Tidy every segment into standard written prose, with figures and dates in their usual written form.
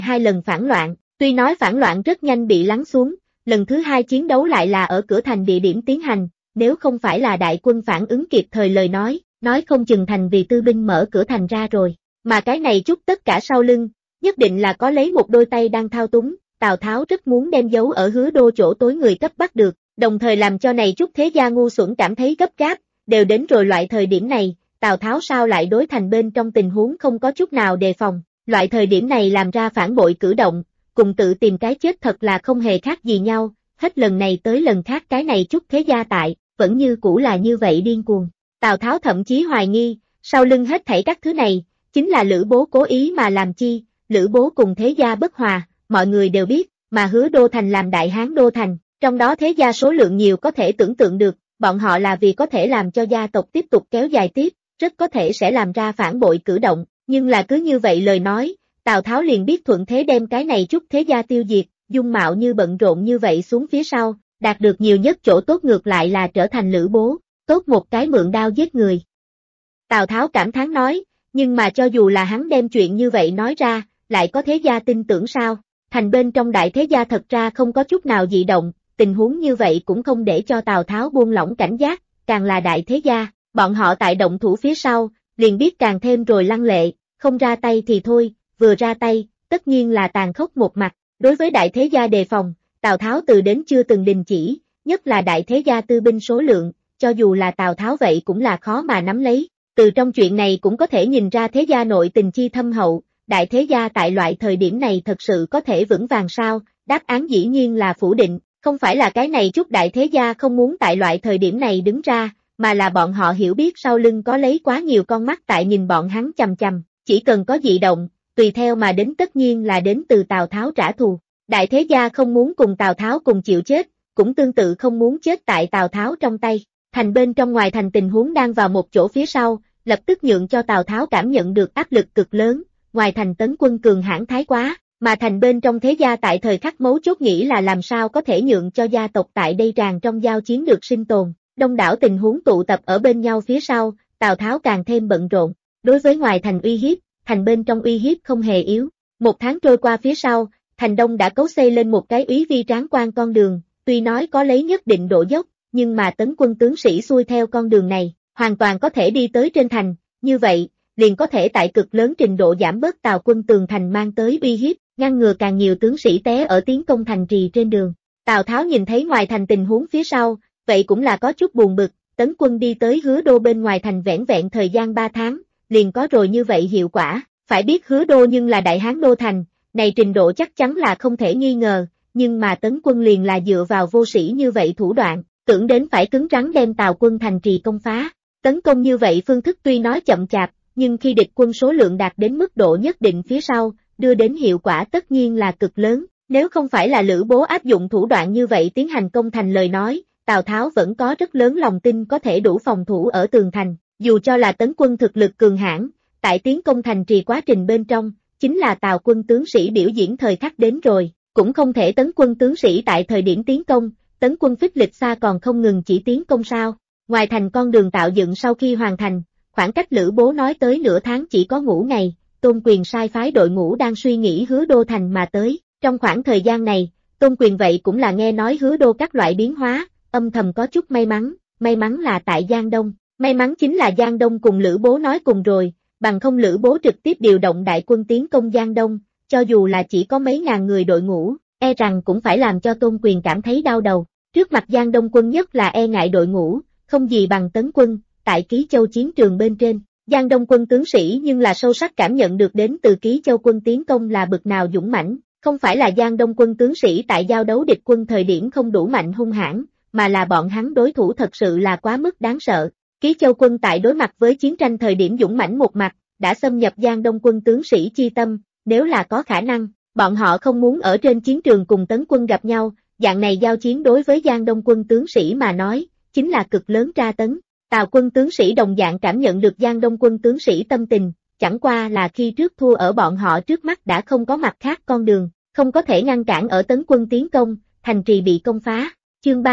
2 lần phản loạn, tuy nói phản loạn rất nhanh bị lắng xuống, lần thứ 2 chiến đấu lại là ở cửa thành địa điểm tiến hành, nếu không phải là đại quân phản ứng kịp thời lời nói không chừng thành vì tư binh mở cửa thành ra rồi, mà cái này chút tất cả sau lưng, nhất định là có lấy một đôi tay đang thao túng, Tào Tháo rất muốn đem giấu ở Hứa Đô chỗ tối người cấp bắt được, đồng thời làm cho này chút thế gia ngu xuẩn cảm thấy gấp gáp, đều đến rồi loại thời điểm này, Tào Tháo sao lại đối thành bên trong tình huống không có chút nào đề phòng, loại thời điểm này làm ra phản bội cử động, cùng tự tìm cái chết thật là không hề khác gì nhau, hết lần này tới lần khác cái này chút thế gia tại, vẫn như cũ là như vậy điên cuồng. Tào Tháo thậm chí hoài nghi, sau lưng hết thảy các thứ này, chính là Lữ Bố cố ý mà làm chi, Lữ Bố cùng thế gia bất hòa, mọi người đều biết, mà Hứa Đô thành làm Đại Hán đô thành, trong đó thế gia số lượng nhiều có thể tưởng tượng được, bọn họ là vì có thể làm cho gia tộc tiếp tục kéo dài tiếp, rất có thể sẽ làm ra phản bội cử động, nhưng là cứ như vậy lời nói, Tào Tháo liền biết thuận thế đem cái này chút thế gia tiêu diệt, dung mạo như bận rộn như vậy xuống phía sau, đạt được nhiều nhất chỗ tốt ngược lại là trở thành Lữ Bố, tốt một cái mượn đao giết người. Tào Tháo cảm thán nói, nhưng mà cho dù là hắn đem chuyện như vậy nói ra, lại có thế gia tin tưởng sao? Thành bên trong đại thế gia thật ra không có chút nào dị động, tình huống như vậy cũng không để cho Tào Tháo buông lỏng cảnh giác, càng là đại thế gia, bọn họ tại động thủ phía sau, liền biết càng thêm rồi lăng lệ, không ra tay thì thôi, vừa ra tay, tất nhiên là tàn khốc một mặt, đối với đại thế gia đề phòng, Tào Tháo từ đến chưa từng đình chỉ, nhất là đại thế gia tư binh số lượng, cho dù là Tào Tháo vậy cũng là khó mà nắm lấy, từ trong chuyện này cũng có thể nhìn ra thế gia nội tình chi thâm hậu, đại thế gia tại loại thời điểm này thật sự có thể vững vàng sao, đáp án dĩ nhiên là phủ định, không phải là cái này chút đại thế gia không muốn tại loại thời điểm này đứng ra, mà là bọn họ hiểu biết sau lưng có lấy quá nhiều con mắt tại nhìn bọn hắn chằm chằm, chỉ cần có dị động, tùy theo mà đến tất nhiên là đến từ Tào Tháo trả thù. Đại thế gia không muốn cùng Tào Tháo cùng chịu chết, cũng tương tự không muốn chết tại Tào Tháo trong tay. Thành bên trong ngoài thành tình huống đang vào một chỗ phía sau, lập tức nhượng cho Tào Tháo cảm nhận được áp lực cực lớn, ngoài thành tấn quân cường hãn thái quá, mà thành bên trong thế gia tại thời khắc mấu chốt nghĩ là làm sao có thể nhượng cho gia tộc tại đây tràn trong giao chiến được sinh tồn. Đông đảo tình huống tụ tập ở bên nhau phía sau, Tào Tháo càng thêm bận rộn. Đối với ngoài thành uy hiếp, thành bên trong uy hiếp không hề yếu. Một tháng trôi qua phía sau, thành đông đã cấu xây lên một cái úy vi tráng quan con đường, tuy nói có lấy nhất định độ dốc, nhưng mà tấn quân tướng sĩ xuôi theo con đường này, hoàn toàn có thể đi tới trên thành, như vậy, liền có thể tại cực lớn trình độ giảm bớt Tào quân tường thành mang tới uy hiếp, ngăn ngừa càng nhiều tướng sĩ té ở tiến công thành trì trên đường. Tào Tháo nhìn thấy ngoài thành tình huống phía sau, vậy cũng là có chút buồn bực, tấn quân đi tới Hứa Đô bên ngoài thành vẻn vẹn thời gian 3 tháng, liền có rồi như vậy hiệu quả, phải biết Hứa Đô nhưng là Đại Hán đô thành, này trình độ chắc chắn là không thể nghi ngờ, nhưng mà tấn quân liền là dựa vào vô sĩ như vậy thủ đoạn, tưởng đến phải cứng rắn đem Tào quân thành trì công phá. Tấn công như vậy phương thức tuy nói chậm chạp, nhưng khi địch quân số lượng đạt đến mức độ nhất định phía sau, đưa đến hiệu quả tất nhiên là cực lớn, nếu không phải là Lữ Bố áp dụng thủ đoạn như vậy tiến hành công thành lời nói, Tào Tháo vẫn có rất lớn lòng tin có thể đủ phòng thủ ở tường thành, dù cho là tấn quân thực lực cường hãn, tại tiến công thành trì quá trình bên trong, chính là Tào quân tướng sĩ biểu diễn thời khắc đến rồi, cũng không thể tấn quân tướng sĩ tại thời điểm tiến công, tấn quân phích lịch xa còn không ngừng chỉ tiến công sao. Ngoài thành con đường tạo dựng sau khi hoàn thành, khoảng cách Lữ Bố nói tới nửa tháng chỉ có ngũ ngày, Tôn Quyền sai phái đội ngũ đang suy nghĩ Hứa Đô thành mà tới, trong khoảng thời gian này, Tôn Quyền vậy cũng là nghe nói Hứa Đô các loại biến hóa, âm thầm có chút may mắn là tại Giang Đông, may mắn chính là Giang Đông cùng Lữ Bố nói cùng rồi, bằng không Lữ Bố trực tiếp điều động đại quân tiến công Giang Đông, cho dù là chỉ có mấy ngàn người đội ngũ, e rằng cũng phải làm cho Tôn Quyền cảm thấy đau đầu, trước mặt Giang Đông quân nhất là e ngại đội ngũ, không gì bằng tấn quân, tại Ký Châu chiến trường bên trên, Giang Đông quân tướng sĩ nhưng là sâu sắc cảm nhận được đến từ Ký Châu quân tiến công là bực nào dũng mãnh, không phải là Giang Đông quân tướng sĩ tại giao đấu địch quân thời điểm không đủ mạnh hung hãn, mà là bọn hắn đối thủ thật sự là quá mức đáng sợ. Ký Châu quân tại đối mặt với chiến tranh thời điểm dũng mãnh một mặt, đã xâm nhập Giang Đông quân tướng sĩ chi tâm, nếu là có khả năng, bọn họ không muốn ở trên chiến trường cùng tấn quân gặp nhau, dạng này giao chiến đối với Giang Đông quân tướng sĩ mà nói, chính là cực lớn tra tấn. Tào quân tướng sĩ đồng dạng cảm nhận được Giang Đông quân tướng sĩ tâm tình, chẳng qua là khi trước thua ở bọn họ trước mắt đã không có mặt khác con đường, không có thể ngăn cản ở tấn quân tiến công, thành trì bị công phá. Chương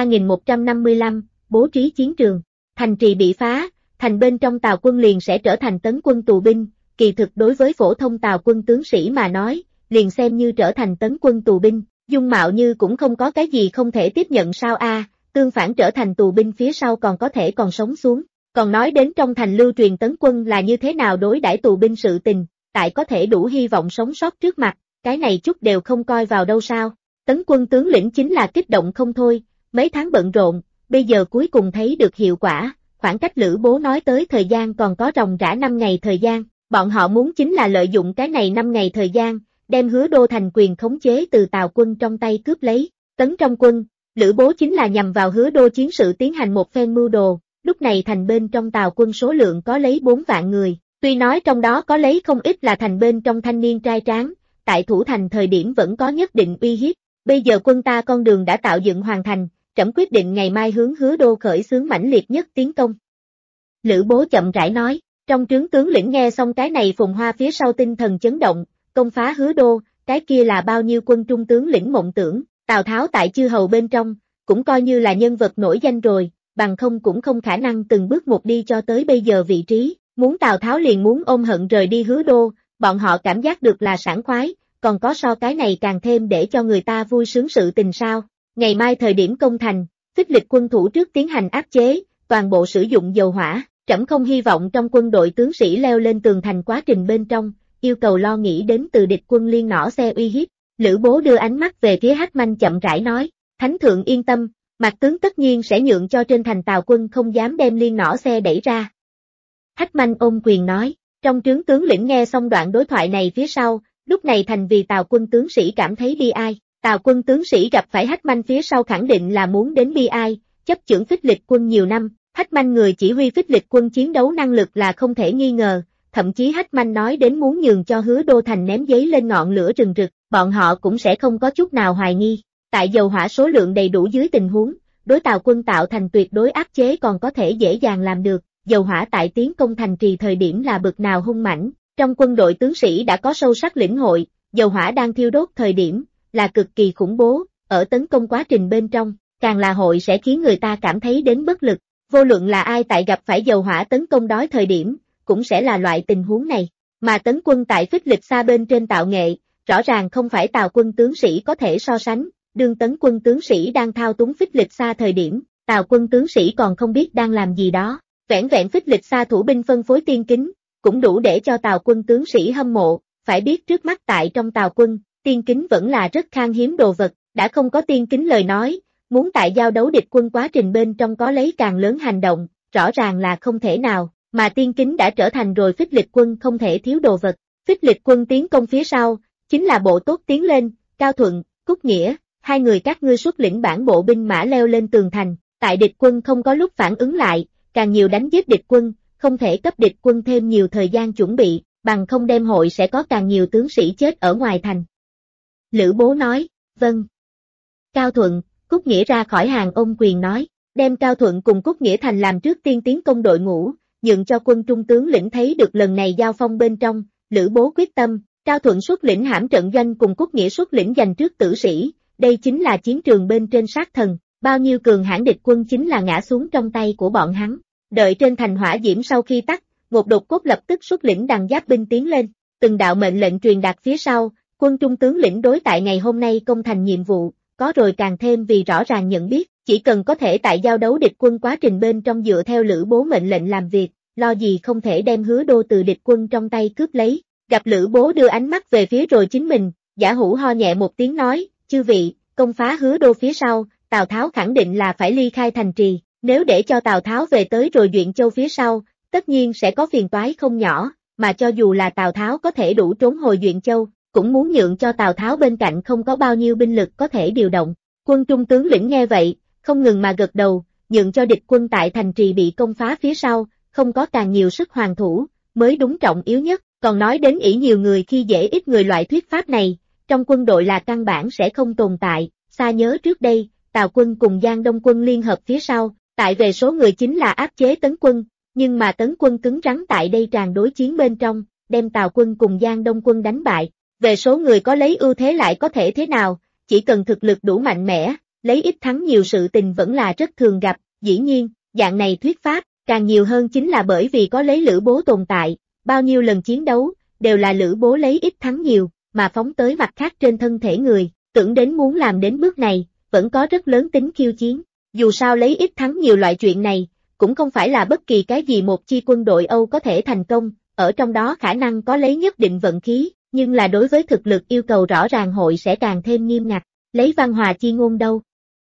3155, bố trí chiến trường. Thành trì bị phá, thành bên trong Tào quân liền sẽ trở thành tấn quân tù binh, kỳ thực đối với phổ thông Tào quân tướng sĩ mà nói, liền xem như trở thành tấn quân tù binh, dung mạo như cũng không có cái gì không thể tiếp nhận sao a, tương phản trở thành tù binh phía sau còn có thể còn sống xuống. Còn nói đến trong thành lưu truyền tấn quân là như thế nào đối đãi tù binh sự tình, tại có thể đủ hy vọng sống sót trước mặt, cái này chút đều không coi vào đâu sao. Tấn quân tướng lĩnh chính là kích động không thôi, mấy tháng bận rộn, bây giờ cuối cùng thấy được hiệu quả, khoảng cách Lữ Bố nói tới thời gian còn có ròng rã 5 ngày thời gian, bọn họ muốn chính là lợi dụng cái này 5 ngày thời gian, đem Hứa Đô thành quyền khống chế từ Tào quân trong tay cướp lấy. Tấn trong quân, Lữ Bố chính là nhằm vào Hứa Đô chiến sự tiến hành một phen mưu đồ, lúc này thành bên trong Tào quân số lượng có lấy 4 vạn người, tuy nói trong đó có lấy không ít là thành bên trong thanh niên trai tráng, tại thủ thành thời điểm vẫn có nhất định uy hiếp, bây giờ quân ta con đường đã tạo dựng hoàn thành, trẫm quyết định ngày mai hướng Hứa Đô khởi xướng mãnh liệt nhất tiến công. Lữ Bố chậm rãi nói, trong trướng tướng lĩnh nghe xong cái này phùng hoa phía sau tinh thần chấn động, công phá Hứa Đô, cái kia là bao nhiêu quân trung tướng lĩnh mộng tưởng, Tào Tháo tại chư hầu bên trong, cũng coi như là nhân vật nổi danh rồi, bằng không cũng không khả năng từng bước một đi cho tới bây giờ vị trí, muốn Tào Tháo liền muốn ôm hận rời đi Hứa Đô, bọn họ cảm giác được là sảng khoái, còn có so cái này càng thêm để cho người ta vui sướng sự tình sao. Ngày mai thời điểm công thành, phích lịch quân thủ trước tiến hành áp chế, toàn bộ sử dụng dầu hỏa, trẫm không hy vọng trong quân đội tướng sĩ leo lên tường thành quá trình bên trong, yêu cầu lo nghĩ đến từ địch quân liên nỏ xe uy hiếp. Lữ Bố đưa ánh mắt về phía Hách Manh chậm rãi nói, Thánh thượng yên tâm, Mạc tướng tất nhiên sẽ nhượng cho trên thành Tào quân không dám đem liên nỏ xe đẩy ra. Hách Manh ôm quyền nói, trong trướng tướng lĩnh nghe xong đoạn đối thoại này phía sau, lúc này thành vì Tào quân tướng sĩ cảm thấy bi ai. Tào quân tướng sĩ gặp phải Hách Manh phía sau khẳng định là muốn đến bi ai, chấp chưởng phích lịch quân nhiều năm, Hách Manh người chỉ huy phích lịch quân chiến đấu năng lực là không thể nghi ngờ, thậm chí Hách Manh nói đến muốn nhường cho Hứa Đô thành ném giấy lên ngọn lửa rừng rực, bọn họ cũng sẽ không có chút nào hoài nghi. Tại dầu hỏa số lượng đầy đủ dưới tình huống, đối Tào quân tạo thành tuyệt đối áp chế còn có thể dễ dàng làm được, dầu hỏa tại tiến công thành trì thời điểm là bực nào hung mãnh, trong quân đội tướng sĩ đã có sâu sắc lĩnh hội, dầu hỏa đang thiêu đốt thời điểm, là cực kỳ khủng bố, ở tấn công quá trình bên trong, càng là hội sẽ khiến người ta cảm thấy đến bất lực, vô luận là ai tại gặp phải dầu hỏa tấn công đói thời điểm, cũng sẽ là loại tình huống này, mà tấn quân tại phích lịch xa bên trên tạo nghệ, rõ ràng không phải Tào quân tướng sĩ có thể so sánh, đương tấn quân tướng sĩ đang thao túng phích lịch xa thời điểm, Tào quân tướng sĩ còn không biết đang làm gì đó, vẻn vẹn phích lịch xa thủ binh phân phối tiên kính, cũng đủ để cho Tào quân tướng sĩ hâm mộ, phải biết trước mắt tại trong Tào quân, tiên kính vẫn là rất khan hiếm đồ vật, đã không có tiên kính lời nói, muốn tại giao đấu địch quân quá trình bên trong có lấy càng lớn hành động, rõ ràng là không thể nào, mà tiên kính đã trở thành rồi phích lịch quân không thể thiếu đồ vật. Phích lịch quân tiến công phía sau, chính là bộ tốt tiến lên, Cao Thuận, Cúc Nghĩa, hai người các ngươi xuất lĩnh bản bộ binh mã leo lên tường thành, tại địch quân không có lúc phản ứng lại, càng nhiều đánh giết địch quân, không thể cấp địch quân thêm nhiều thời gian chuẩn bị, bằng không đem hội sẽ có càng nhiều tướng sĩ chết ở ngoài thành. Lữ Bố nói, vâng. Cao Thuận, Cúc Nghĩa ra khỏi hàng ôm quyền nói, đem Cao Thuận cùng Cúc Nghĩa thành làm trước tiên tiến công đội ngũ, nhượng cho quân trung tướng lĩnh thấy được lần này giao phong bên trong, Lữ Bố quyết tâm, Cao Thuận xuất lĩnh hãm trận doanh cùng Cúc Nghĩa xuất lĩnh giành trước tử sĩ, đây chính là chiến trường bên trên sát thần, bao nhiêu cường hãn địch quân chính là ngã xuống trong tay của bọn hắn. Đợi trên thành hỏa diễm sau khi tắt, một đột cốt lập tức xuất lĩnh đằng giáp binh tiến lên, từng đạo mệnh lệnh truyền đạt phía sau, quân trung tướng lĩnh đối tại ngày hôm nay công thành nhiệm vụ, có rồi càng thêm vì rõ ràng nhận biết, chỉ cần có thể tại giao đấu địch quân quá trình bên trong dựa theo Lữ Bố mệnh lệnh làm việc, lo gì không thể đem Hứa Đô từ địch quân trong tay cướp lấy. Gặp Lữ Bố đưa ánh mắt về phía rồi chính mình, Giả Hữu ho nhẹ một tiếng nói, chư vị, công phá Hứa Đô phía sau, Tào Tháo khẳng định là phải ly khai thành trì, nếu để cho Tào Tháo về tới rồi Duyện Châu phía sau, tất nhiên sẽ có phiền toái không nhỏ, mà cho dù là Tào Tháo có thể đủ trốn hồi Duyện Châu, cũng muốn nhượng cho Tào Tháo bên cạnh không có bao nhiêu binh lực có thể điều động. Quân trung tướng lĩnh nghe vậy, không ngừng mà gật đầu, nhượng cho địch quân tại thành trì bị công phá phía sau, không có càng nhiều sức hoàn thủ, mới đúng trọng yếu nhất, còn nói đến ỷ nhiều người khi dễ ít người loại thuyết pháp này, trong quân đội là căn bản sẽ không tồn tại, xa nhớ trước đây, Tào quân cùng Giang Đông quân liên hợp phía sau, tại về số người chính là áp chế Tấn quân, nhưng mà Tấn quân cứng rắn tại đây tràn đối chiến bên trong, đem Tào quân cùng Giang Đông quân đánh bại, về số người có lấy ưu thế lại có thể thế nào, chỉ cần thực lực đủ mạnh mẽ, lấy ít thắng nhiều sự tình vẫn là rất thường gặp, dĩ nhiên, dạng này thuyết pháp, càng nhiều hơn chính là bởi vì có lấy Lữ Bố tồn tại, bao nhiêu lần chiến đấu, đều là Lữ Bố lấy ít thắng nhiều, mà phóng tới mặt khác trên thân thể người, tưởng đến muốn làm đến bước này, vẫn có rất lớn tính khiêu chiến. Dù sao lấy ít thắng nhiều loại chuyện này, cũng không phải là bất kỳ cái gì một chi quân đội Âu có thể thành công, ở trong đó khả năng có lấy nhất định vận khí, nhưng là đối với thực lực yêu cầu rõ ràng hội sẽ càng thêm nghiêm ngặt, lấy văn hòa chi ngôn đâu.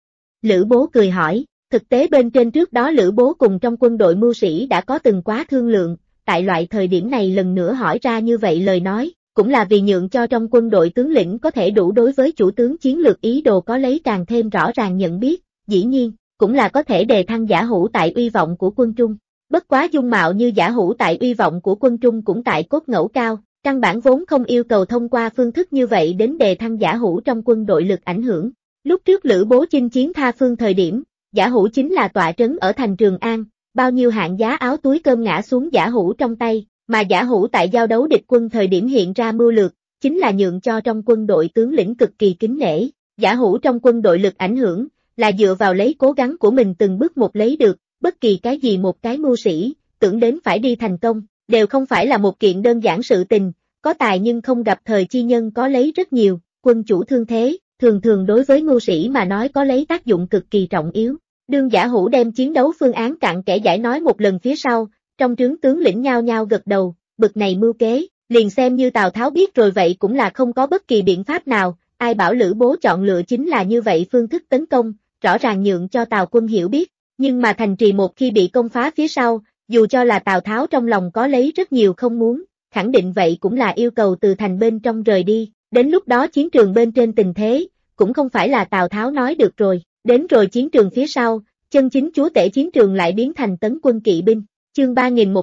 Lữ Bố cười hỏi, thực tế bên trên trước đó Lữ Bố cùng trong quân đội mưu sĩ đã có từng quá thương lượng, tại loại thời điểm này lần nữa hỏi ra như vậy lời nói, cũng là vì nhượng cho trong quân đội tướng lĩnh có thể đủ đối với chủ tướng chiến lược ý đồ có lấy càng thêm rõ ràng nhận biết, dĩ nhiên, cũng là có thể đề thăng Giả Hữu tại uy vọng của quân Trung. Bất quá dung mạo như Giả Hữu tại uy vọng của quân Trung cũng tại cốt ngẫu cao, căn bản vốn không yêu cầu thông qua phương thức như vậy đến đề thăng Giả Hữu trong quân đội lực ảnh hưởng. Lúc trước Lữ Bố chinh chiến Tha Phương thời điểm, Giả Hữu chính là tọa trấn ở thành Trường An, bao nhiêu hạng giá áo túi cơm ngã xuống Giả Hữu trong tay, mà Giả Hữu tại giao đấu địch quân thời điểm hiện ra mưu lược, chính là nhượng cho trong quân đội tướng lĩnh cực kỳ kính nể. Giả Hữu trong quân đội lực ảnh hưởng, là dựa vào lấy cố gắng của mình từng bước một lấy được, bất kỳ cái gì một cái mưu sĩ, tưởng đến phải đi thành công, đều không phải là một kiện đơn giản sự tình, có tài nhưng không gặp thời chi nhân có lấy rất nhiều, quân chủ thương thế, thường thường đối với mưu sĩ mà nói có lấy tác dụng cực kỳ trọng yếu. Đương Giả Hữu đem chiến đấu phương án cặn kẽ giải nói một lần phía sau, trong trướng tướng lĩnh nhao nhao gật đầu, bực này mưu kế, liền xem như Tào Tháo biết rồi vậy cũng là không có bất kỳ biện pháp nào, ai bảo Lữ Bố chọn lựa chính là như vậy phương thức tấn công, rõ ràng nhượng cho Tào quân hiểu biết, nhưng mà thành trì một khi bị công phá phía sau, dù cho là Tào Tháo trong lòng có lấy rất nhiều không muốn, khẳng định vậy cũng là yêu cầu từ thành bên trong rời đi, đến lúc đó chiến trường bên trên tình thế, cũng không phải là Tào Tháo nói được rồi, đến rồi chiến trường phía sau, chân chính chúa tể chiến trường lại biến thành tấn quân kỵ binh, chương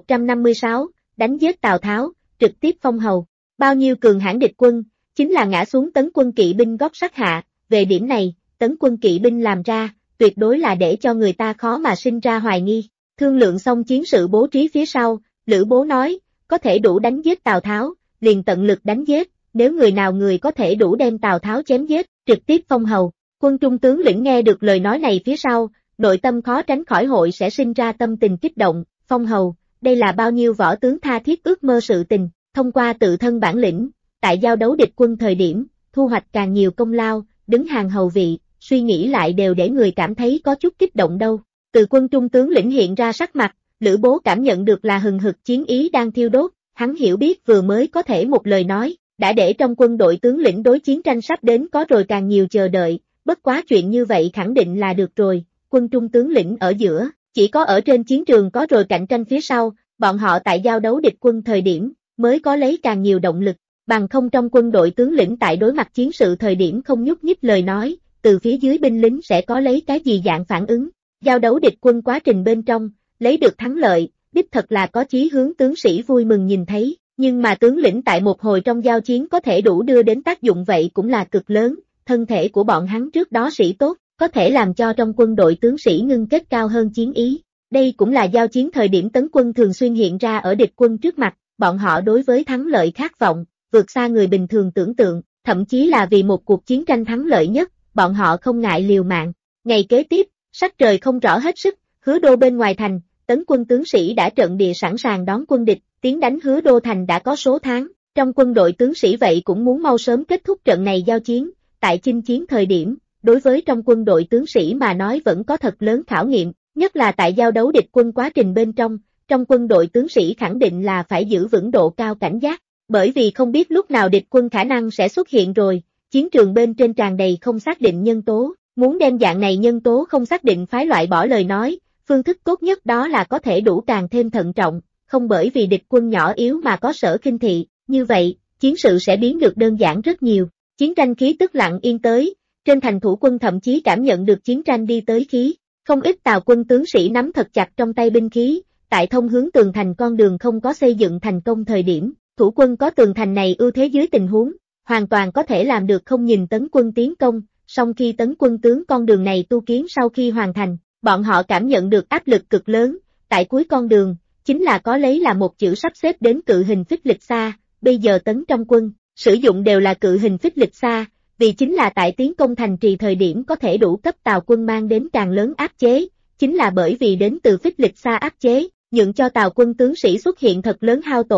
3156, đánh giết Tào Tháo, trực tiếp phong hầu, bao nhiêu cường hãn địch quân, chính là ngã xuống tấn quân kỵ binh gót sắt hạ, về điểm này, tấn quân kỵ binh làm ra, tuyệt đối là để cho người ta khó mà sinh ra hoài nghi. Thương lượng xong chiến sự bố trí phía sau, Lữ Bố nói, có thể đủ đánh giết Tào Tháo, liền tận lực đánh giết, nếu người nào người có thể đủ đem Tào Tháo chém giết, trực tiếp phong hầu. Quân Trung tướng lĩnh nghe được lời nói này phía sau, nội tâm khó tránh khỏi hội sẽ sinh ra tâm tình kích động, phong hầu, đây là bao nhiêu võ tướng tha thiết ước mơ sự tình, thông qua tự thân bản lĩnh, tại giao đấu địch quân thời điểm, thu hoạch càng nhiều công lao, đứng hàng hầu vị, suy nghĩ lại đều để người cảm thấy có chút kích động đâu. Từ Quân Trung tướng lĩnh hiện ra sắc mặt, Lữ Bố cảm nhận được là hừng hực chiến ý đang thiêu đốt, hắn hiểu biết vừa mới có thể một lời nói, đã để trong quân đội tướng lĩnh đối chiến tranh sắp đến có rồi càng nhiều chờ đợi, bất quá chuyện như vậy khẳng định là được rồi, Quân Trung tướng lĩnh ở giữa, chỉ có ở trên chiến trường có rồi cạnh tranh phía sau, bọn họ tại giao đấu địch quân thời điểm, mới có lấy càng nhiều động lực, bằng không trong quân đội tướng lĩnh tại đối mặt chiến sự thời điểm không nhúc nhích lời nói, từ phía dưới binh lính sẽ có lấy cái gì dạng phản ứng. Giao đấu địch quân quá trình bên trong, lấy được thắng lợi, đích thật là có chí hướng tướng sĩ vui mừng nhìn thấy, nhưng mà tướng lĩnh tại một hồi trong giao chiến có thể đủ đưa đến tác dụng vậy cũng là cực lớn, thân thể của bọn hắn trước đó sĩ tốt, có thể làm cho trong quân đội tướng sĩ ngưng kết cao hơn chiến ý. Đây cũng là giao chiến thời điểm tấn quân thường xuyên hiện ra ở địch quân trước mặt, bọn họ đối với thắng lợi khát vọng, vượt xa người bình thường tưởng tượng, thậm chí là vì một cuộc chiến tranh thắng lợi nhất, bọn họ không ngại liều mạng. Ngày kế tiếp, sắc trời không rõ hết sức, Hứa Đô bên ngoài thành, tấn quân tướng sĩ đã trận địa sẵn sàng đón quân địch, tiến đánh Hứa Đô thành đã có số tháng, trong quân đội tướng sĩ vậy cũng muốn mau sớm kết thúc trận này giao chiến, tại chinh chiến thời điểm, đối với trong quân đội tướng sĩ mà nói vẫn có thật lớn khảo nghiệm, nhất là tại giao đấu địch quân quá trình bên trong quân đội tướng sĩ khẳng định là phải giữ vững độ cao cảnh giác, bởi vì không biết lúc nào địch quân khả năng sẽ xuất hiện rồi, chiến trường bên trên tràn đầy không xác định nhân tố. Muốn đem dạng này nhân tố không xác định phái loại bỏ lời nói, phương thức tốt nhất đó là có thể đủ càng thêm thận trọng, không bởi vì địch quân nhỏ yếu mà có sở khinh thị, như vậy, chiến sự sẽ biến được đơn giản rất nhiều. Chiến tranh khí tức lặng yên tới, trên thành thủ quân thậm chí cảm nhận được chiến tranh đi tới khí, không ít Tào quân tướng sĩ nắm thật chặt trong tay binh khí, tại thông hướng tường thành con đường không có xây dựng thành công thời điểm, thủ quân có tường thành này ưu thế dưới tình huống, hoàn toàn có thể làm được không nhìn tấn quân tiến công. Song khi tấn quân tướng con đường này tu kiến sau khi hoàn thành, bọn họ cảm nhận được áp lực cực lớn, tại cuối con đường, chính là có lấy là một chữ sắp xếp đến cự hình phích lịch xa, bây giờ tấn trong quân, sử dụng đều là cự hình phích lịch xa, vì chính là tại tiến công thành trì thời điểm có thể đủ cấp Tào quân mang đến càng lớn áp chế, chính là bởi vì đến từ phích lịch xa áp chế, nhượng cho Tào quân tướng sĩ xuất hiện thật lớn hao tổn,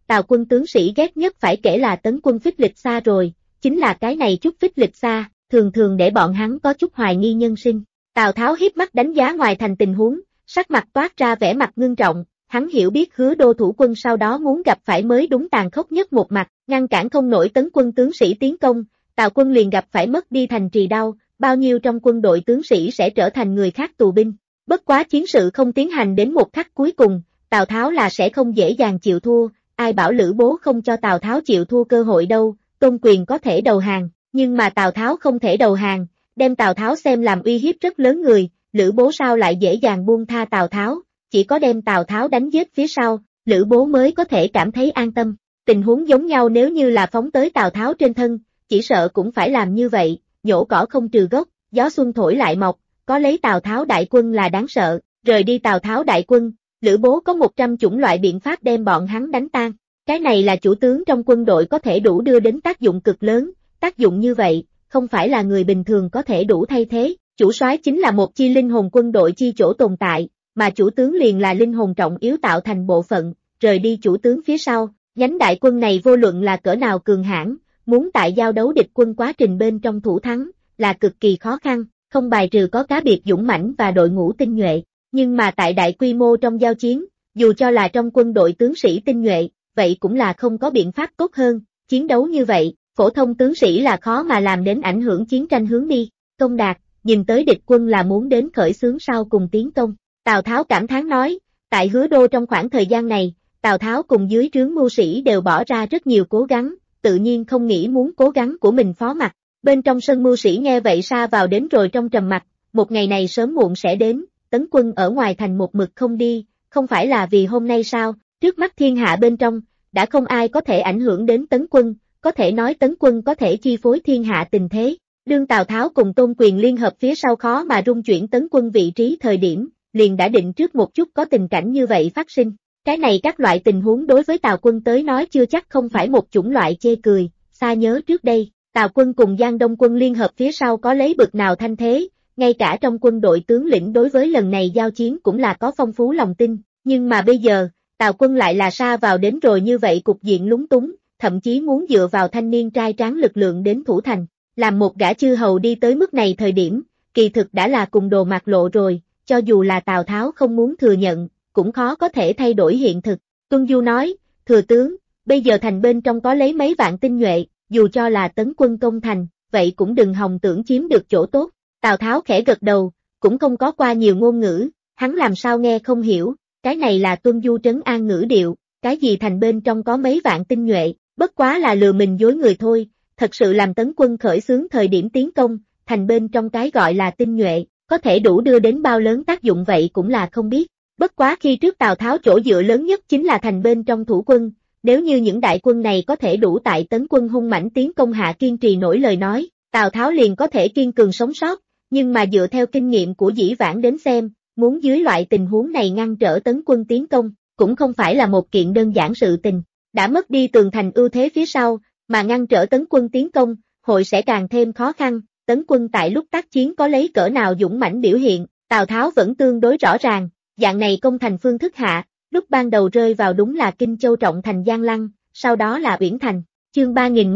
Tào quân tướng sĩ ghét nhất phải kể là Tấn quân Phích Lịch Sa rồi, chính là cái này chút Phích Lịch Sa, thường thường để bọn hắn có chút hoài nghi nhân sinh. Tào Tháo hiếp mắt đánh giá ngoài thành tình huống, sắc mặt toát ra vẻ mặt ngưng trọng, hắn hiểu biết Hứa Đô thủ quân sau đó muốn gặp phải mới đúng tàn khốc nhất một mặt, ngăn cản không nổi Tấn quân tướng sĩ tiến công, Tào quân liền gặp phải mất đi thành trì đao, bao nhiêu trong quân đội tướng sĩ sẽ trở thành người khác tù binh. Bất quá chiến sự không tiến hành đến một khắc cuối cùng, Tào Tháo là sẽ không dễ dàng chịu thua, ai bảo Lữ Bố không cho Tào Tháo chịu thua cơ hội đâu, Tôn Quyền có thể đầu hàng, nhưng mà Tào Tháo không thể đầu hàng, đem Tào Tháo xem làm uy hiếp rất lớn người, Lữ Bố sao lại dễ dàng buông tha Tào Tháo, chỉ có đem Tào Tháo đánh giết phía sau, Lữ Bố mới có thể cảm thấy an tâm. Tình huống giống nhau nếu như là phóng tới Tào Tháo trên thân, chỉ sợ cũng phải làm như vậy, nhổ cỏ không trừ gốc, gió xuân thổi lại mọc, có lấy Tào Tháo đại quân là đáng sợ, rời đi Tào Tháo đại quân, Lữ Bố có 100 chủng loại biện pháp đem bọn hắn đánh tan. Cái này là chủ tướng trong quân đội có thể đủ đưa đến tác dụng cực lớn, tác dụng như vậy, không phải là người bình thường có thể đủ thay thế, chủ soái chính là một chi linh hồn quân đội chi chỗ tồn tại, mà chủ tướng liền là linh hồn trọng yếu tạo thành bộ phận, rời đi chủ tướng phía sau, nhánh đại quân này vô luận là cỡ nào cường hãn, muốn tại giao đấu địch quân quá trình bên trong thủ thắng, là cực kỳ khó khăn, không bài trừ có cá biệt dũng mãnh và đội ngũ tinh nhuệ, nhưng mà tại đại quy mô trong giao chiến, dù cho là trong quân đội tướng sĩ tinh nhuệ, vậy cũng là không có biện pháp tốt hơn, chiến đấu như vậy, phổ thông tướng sĩ là khó mà làm đến ảnh hưởng chiến tranh hướng đi, công đạt, nhìn tới địch quân là muốn đến khởi xướng sau cùng tiến công, Tào Tháo cảm thán nói, tại Hứa Đô trong khoảng thời gian này, Tào Tháo cùng dưới trướng mưu sĩ đều bỏ ra rất nhiều cố gắng, tự nhiên không nghĩ muốn cố gắng của mình phó mặc, bên trong sân mưu sĩ nghe vậy sa vào đến rồi trong trầm mặc, một ngày này sớm muộn sẽ đến, Tấn quân ở ngoài thành một mực không đi, không phải là vì hôm nay sao, trước mắt thiên hạ bên trong, đã không ai có thể ảnh hưởng đến Tấn quân, có thể nói Tấn quân có thể chi phối thiên hạ tình thế, đương Tào Tháo cùng Tôn Quyền liên hợp phía sau khó mà rung chuyển Tấn quân vị trí thời điểm, liền đã định trước một chút có tình cảnh như vậy phát sinh, cái này các loại tình huống đối với Tào quân tới nói chưa chắc không phải một chủng loại chê cười, xa nhớ trước đây, Tào quân cùng Giang Đông quân liên hợp phía sau có lấy bực nào thanh thế, ngay cả trong quân đội tướng lĩnh đối với lần này giao chiến cũng là có phong phú lòng tin, nhưng mà bây giờ, Tào quân lại là sa vào đến rồi như vậy cục diện lúng túng, thậm chí muốn dựa vào thanh niên trai tráng lực lượng đến thủ thành, làm một gã chư hầu đi tới mức này thời điểm, kỳ thực đã là cùng đồ mặt lộ rồi, cho dù là Tào Tháo không muốn thừa nhận, cũng khó có thể thay đổi hiện thực. Tuân Du nói, thừa tướng, bây giờ thành bên trong có lấy mấy vạn tinh nhuệ, dù cho là Tấn quân công thành, vậy cũng đừng hòng tưởng chiếm được chỗ tốt. Tào Tháo khẽ gật đầu, cũng không có qua nhiều ngôn ngữ, hắn làm sao nghe không hiểu, cái này là Tuân Du trấn an ngữ điệu, cái gì thành bên trong có mấy vạn tinh nhuệ, bất quá là lừa mình dối người thôi, thật sự làm Tấn quân khởi xướng thời điểm tiến công, thành bên trong cái gọi là tinh nhuệ, có thể đủ đưa đến bao lớn tác dụng vậy cũng là không biết. Bất quá khi trước Tào Tháo chỗ dựa lớn nhất chính là thành bên trong thủ quân, nếu như những đại quân này có thể đủ tại Tấn quân hung mãnh tiến công hạ kiên trì nổi lời nói, Tào Tháo liền có thể kiên cường sống sót, nhưng mà dựa theo kinh nghiệm của dĩ vãng đến xem, muốn dưới loại tình huống này ngăn trở Tấn quân tiến công, cũng không phải là một kiện đơn giản sự tình, đã mất đi tường thành ưu thế phía sau, mà ngăn trở Tấn quân tiến công, hội sẽ càng thêm khó khăn, Tấn quân tại lúc tác chiến có lấy cỡ nào dũng mãnh biểu hiện, Tào Tháo vẫn tương đối rõ ràng. Dạng này công thành phương thức hạ, lúc ban đầu rơi vào đúng là Kinh Châu trọng thành Giang Lăng, sau đó là Uyển Thành, chương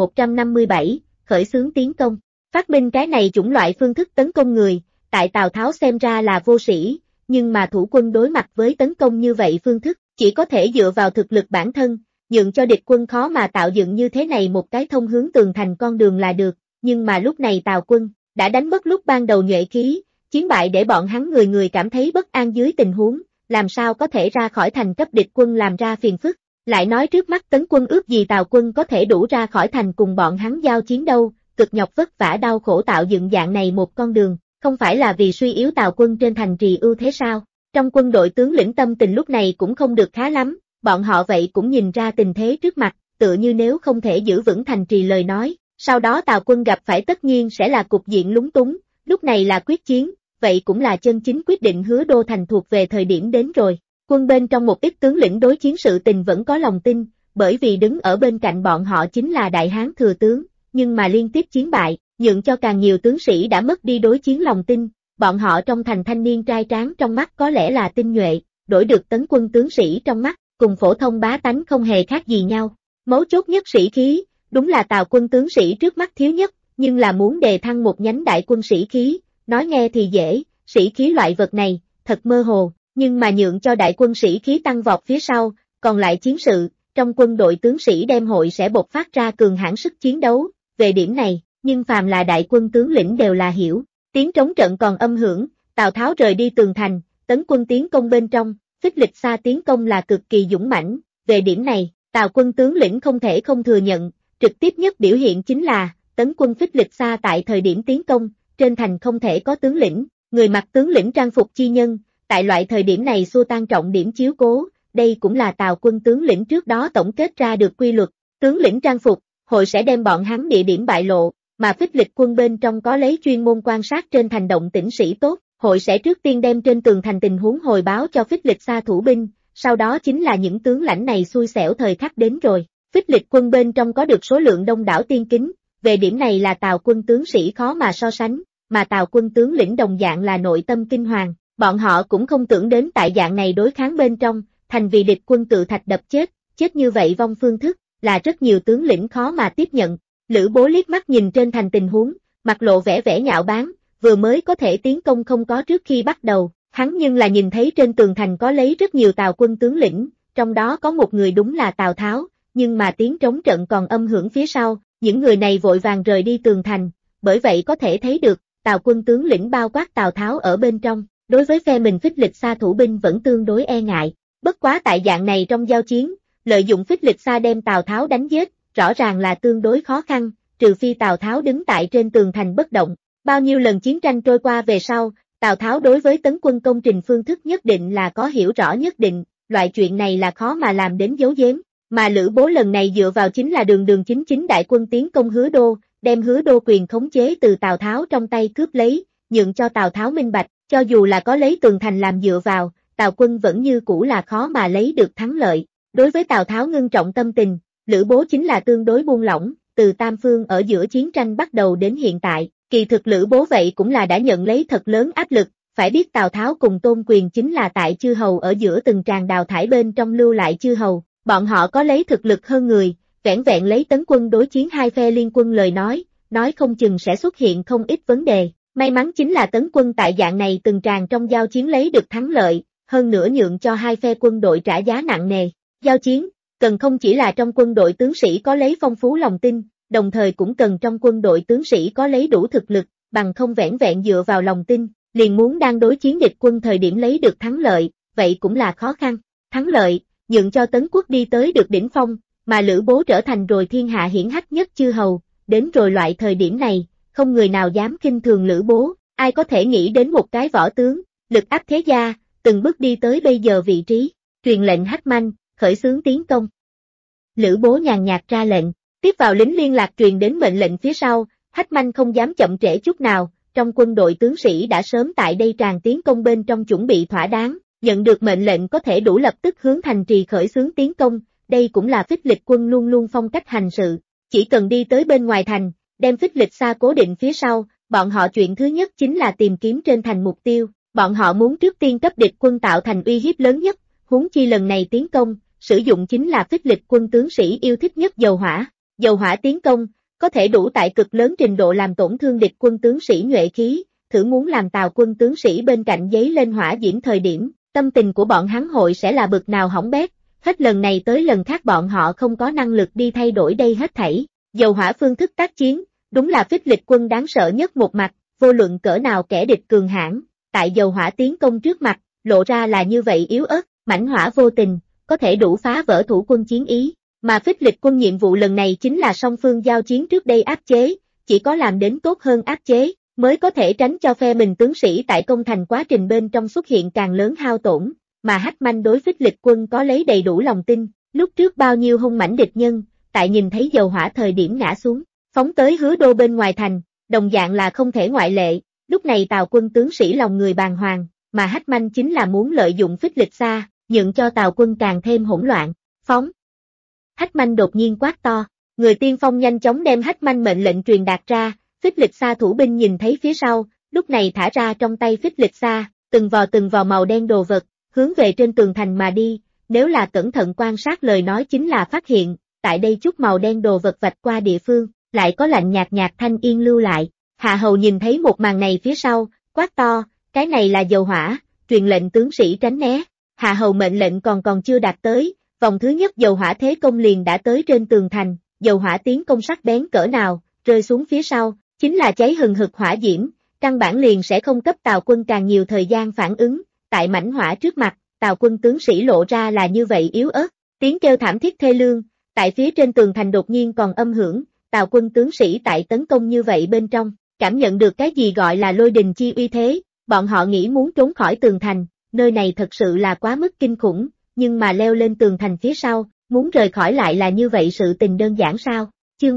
3157, khởi xướng tiến công. Phát minh cái này chủng loại phương thức tấn công người, tại Tào Tháo xem ra là vô sĩ, nhưng mà thủ quân đối mặt với tấn công như vậy phương thức, chỉ có thể dựa vào thực lực bản thân, nhượng cho địch quân khó mà tạo dựng như thế này một cái thông hướng tường thành con đường là được, nhưng mà lúc này Tào quân, đã đánh mất lúc ban đầu nhuệ khí, chiến bại để bọn hắn người người cảm thấy bất an dưới tình huống, làm sao có thể ra khỏi thành cấp địch quân làm ra phiền phức, lại nói trước mắt Tấn quân ước gì Tào quân có thể đủ ra khỏi thành cùng bọn hắn giao chiến đâu, cực nhọc vất vả đau khổ tạo dựng dạng này một con đường, không phải là vì suy yếu Tào quân trên thành trì ưu thế sao, trong quân đội tướng lĩnh tâm tình lúc này cũng không được khá lắm, bọn họ vậy cũng nhìn ra tình thế trước mặt, tựa như nếu không thể giữ vững thành trì lời nói, sau đó Tào quân gặp phải tất nhiên sẽ là cục diện lúng túng, lúc này là quyết chiến. Vậy cũng là chân chính quyết định Hứa Đô thành thuộc về thời điểm đến rồi. Quân bên trong một ít tướng lĩnh đối chiến sự tình vẫn có lòng tin, bởi vì đứng ở bên cạnh bọn họ chính là Đại Hán thừa tướng, nhưng mà liên tiếp chiến bại, nhượng cho càng nhiều tướng sĩ đã mất đi đối chiến lòng tin, bọn họ trong thành thanh niên trai tráng trong mắt có lẽ là tinh nhuệ, đổi được Tấn quân tướng sĩ trong mắt, cùng phổ thông bá tánh không hề khác gì nhau. Mấu chốt nhất sĩ khí, đúng là Tào quân tướng sĩ trước mắt thiếu nhất, nhưng là muốn đề thăng một nhánh đại quân sĩ khí, nói nghe thì dễ, sĩ khí loại vật này, thật mơ hồ, nhưng mà nhượng cho đại quân sĩ khí tăng vọt phía sau, còn lại chiến sự, trong quân đội tướng sĩ đem hội sẽ bộc phát ra cường hãn sức chiến đấu, về điểm này, nhưng phàm là đại quân tướng lĩnh đều là hiểu, tiếng trống trận còn âm hưởng, Tào Tháo rời đi tường thành, tấn quân tiến công bên trong, Phích Lịch Sa tiến công là cực kỳ dũng mãnh, về điểm này, Tào quân tướng lĩnh không thể không thừa nhận, trực tiếp nhất biểu hiện chính là, tấn quân Phích Lịch Sa tại thời điểm tiến công, trên thành không thể có tướng lĩnh, người mặc tướng lĩnh trang phục chi nhân, tại loại thời điểm này xua tan trọng điểm chiếu cố, đây cũng là Tào quân tướng lĩnh trước đó tổng kết ra được quy luật, tướng lĩnh trang phục, hội sẽ đem bọn hắn địa điểm bại lộ, mà Phích Lịch quân bên trong có lấy chuyên môn quan sát trên thành động tĩnh sĩ tốt, hội sẽ trước tiên đem trên tường thành tình huống hồi báo cho Phích Lịch Sa thủ binh, sau đó chính là những tướng lãnh này xui xẻo thời khắc đến rồi. Phích Lịch quân bên trong có được số lượng đông đảo tiên kính, về điểm này là Tào quân tướng sĩ khó mà so sánh, mà Tào quân tướng lĩnh đồng dạng là nội tâm kinh hoàng, bọn họ cũng không tưởng đến tại dạng này đối kháng bên trong, thành vì địch quân tự thạch đập chết như vậy vong phương thức, là rất nhiều tướng lĩnh khó mà tiếp nhận. Lữ Bố liếc mắt nhìn trên thành tình huống, mặt lộ vẻ nhạo báng, vừa mới có thể tiến công không có trước khi bắt đầu, hắn nhưng là nhìn thấy trên tường thành có lấy rất nhiều Tào quân tướng lĩnh, trong đó có một người đúng là Tào Tháo, nhưng mà tiếng trống trận còn âm hưởng phía sau, những người này vội vàng rời đi tường thành, bởi vậy có thể thấy được, Tào quân tướng lĩnh bao quát Tào Tháo ở bên trong, đối với phe mình Phích Lịch Sa thủ binh vẫn tương đối e ngại, bất quá tại dạng này trong giao chiến, lợi dụng Phích Lịch Sa đem Tào Tháo đánh giết, rõ ràng là tương đối khó khăn, trừ phi Tào Tháo đứng tại trên tường thành bất động. Bao nhiêu lần chiến tranh trôi qua về sau, Tào Tháo đối với tấn quân công trình phương thức nhất định là có hiểu rõ nhất định, loại chuyện này là khó mà làm đến giấu giếm, mà Lữ Bố lần này dựa vào chính là đường chính đại quân tiến công Hứa Đô, đem Hứa Đô quyền khống chế từ Tào Tháo trong tay cướp lấy, nhượng cho Tào Tháo minh bạch, cho dù là có lấy tường thành làm dựa vào, Tào quân vẫn như cũ là khó mà lấy được thắng lợi. Đối với Tào Tháo ngưng trọng tâm tình, Lữ Bố chính là tương đối buông lỏng, từ Tam Phương ở giữa chiến tranh bắt đầu đến hiện tại, kỳ thực Lữ Bố vậy cũng là đã nhận lấy thật lớn áp lực, phải biết Tào Tháo cùng Tôn Quyền chính là tại chư hầu ở giữa từng tràng đào thải bên trong lưu lại chư hầu, bọn họ có lấy thực lực hơn người, vẻn vẹn lấy tấn quân đối chiến hai phe liên quân lời nói không chừng sẽ xuất hiện không ít vấn đề, may mắn chính là tấn quân tại dạng này từng tràng trong giao chiến lấy được thắng lợi, hơn nữa nhượng cho hai phe quân đội trả giá nặng nề, giao chiến, cần không chỉ là trong quân đội tướng sĩ có lấy phong phú lòng tin, đồng thời cũng cần trong quân đội tướng sĩ có lấy đủ thực lực, bằng không vẻn vẹn dựa vào lòng tin, liền muốn đang đối chiến địch quân thời điểm lấy được thắng lợi, vậy cũng là khó khăn. Thắng lợi, nhượng cho Tấn quốc đi tới được đỉnh phong, mà Lữ Bố trở thành rồi thiên hạ hiển hách nhất chư hầu, đến rồi loại thời điểm này, không người nào dám khinh thường Lữ Bố, ai có thể nghĩ đến một cái võ tướng, lực áp thế gia, từng bước đi tới bây giờ vị trí, truyền lệnh Hách Manh, khởi xướng tiến công. Lữ Bố nhàn nhạt ra lệnh. Tiếp vào lính liên lạc truyền đến mệnh lệnh phía sau, Hách Manh không dám chậm trễ chút nào, trong quân đội tướng sĩ đã sớm tại đây tràng tiến công bên trong chuẩn bị thỏa đáng, nhận được mệnh lệnh có thể đủ lập tức hướng thành trì khởi xướng tiến công, đây cũng là Phích Lịch quân luôn luôn phong cách hành sự, chỉ cần đi tới bên ngoài thành, đem Phích Lịch Sa cố định phía sau, bọn họ chuyện thứ nhất chính là tìm kiếm trên thành mục tiêu, bọn họ muốn trước tiên cấp địch quân tạo thành uy hiếp lớn nhất, huống chi lần này tiến công, sử dụng chính là Phích Lịch quân tướng sĩ yêu thích nhất dầu hỏa. Dầu hỏa tiến công, có thể đủ tại cực lớn trình độ làm tổn thương địch quân tướng sĩ nhuệ khí, thử muốn làm Tào quân tướng sĩ bên cạnh giấy lên hỏa diễm thời điểm, tâm tình của bọn hắn hội sẽ là bực nào hỏng bét, hết lần này tới lần khác bọn họ không có năng lực đi thay đổi đây hết thảy. Dầu hỏa phương thức tác chiến, đúng là Phích Lịch quân đáng sợ nhất một mặt, vô luận cỡ nào kẻ địch cường hãn, tại dầu hỏa tiến công trước mặt, lộ ra là như vậy yếu ớt, mãnh hỏa vô tình, có thể đủ phá vỡ thủ quân chiến ý. Mà Phích Lịch quân nhiệm vụ lần này chính là song phương giao chiến trước đây áp chế, chỉ có làm đến tốt hơn áp chế, mới có thể tránh cho phe mình tướng sĩ tại công thành quá trình bên trong xuất hiện càng lớn hao tổn, mà Hách Manh đối Phích Lịch quân có lấy đầy đủ lòng tin, lúc trước bao nhiêu hung mãnh địch nhân, tại nhìn thấy dầu hỏa thời điểm ngã xuống, phóng tới Hứa Đô bên ngoài thành, đồng dạng là không thể ngoại lệ, lúc này Tào quân tướng sĩ lòng người bàng hoàng, mà Hách Manh chính là muốn lợi dụng Phích Lịch Sa, nhượng cho Tào quân càng thêm hỗn loạn, phóng. Hách Manh đột nhiên quát to, người tiên phong nhanh chóng đem Hách Manh mệnh lệnh truyền đạt ra, Phích Lịch Sa thủ binh nhìn thấy phía sau, lúc này thả ra trong tay Phích Lịch Sa, từng vò màu đen đồ vật, hướng về trên tường thành mà đi, nếu là cẩn thận quan sát lời nói chính là phát hiện, tại đây chút màu đen đồ vật vạch qua địa phương, lại có lạnh nhạt nhạt thanh yên lưu lại. Hạ hầu nhìn thấy một màn này phía sau, quát to, cái này là dầu hỏa, truyền lệnh tướng sĩ tránh né. Hạ hầu mệnh lệnh còn chưa đạt tới, vòng thứ nhất dầu hỏa thế công liền đã tới trên tường thành, dầu hỏa tiến công sắc bén cỡ nào, rơi xuống phía sau, chính là cháy hừng hực hỏa diễm, căn bản liền sẽ không cấp Tào quân càng nhiều thời gian phản ứng, tại mảnh hỏa trước mặt, Tào quân tướng sĩ lộ ra là như vậy yếu ớt, tiếng kêu thảm thiết thê lương, tại phía trên tường thành đột nhiên còn âm hưởng, Tào quân tướng sĩ tại tấn công như vậy bên trong, cảm nhận được cái gì gọi là lôi đình chi uy thế, bọn họ nghĩ muốn trốn khỏi tường thành, nơi này thật sự là quá mức kinh khủng, nhưng mà leo lên tường thành phía sau, muốn rời khỏi lại là như vậy sự tình đơn giản sao? Chương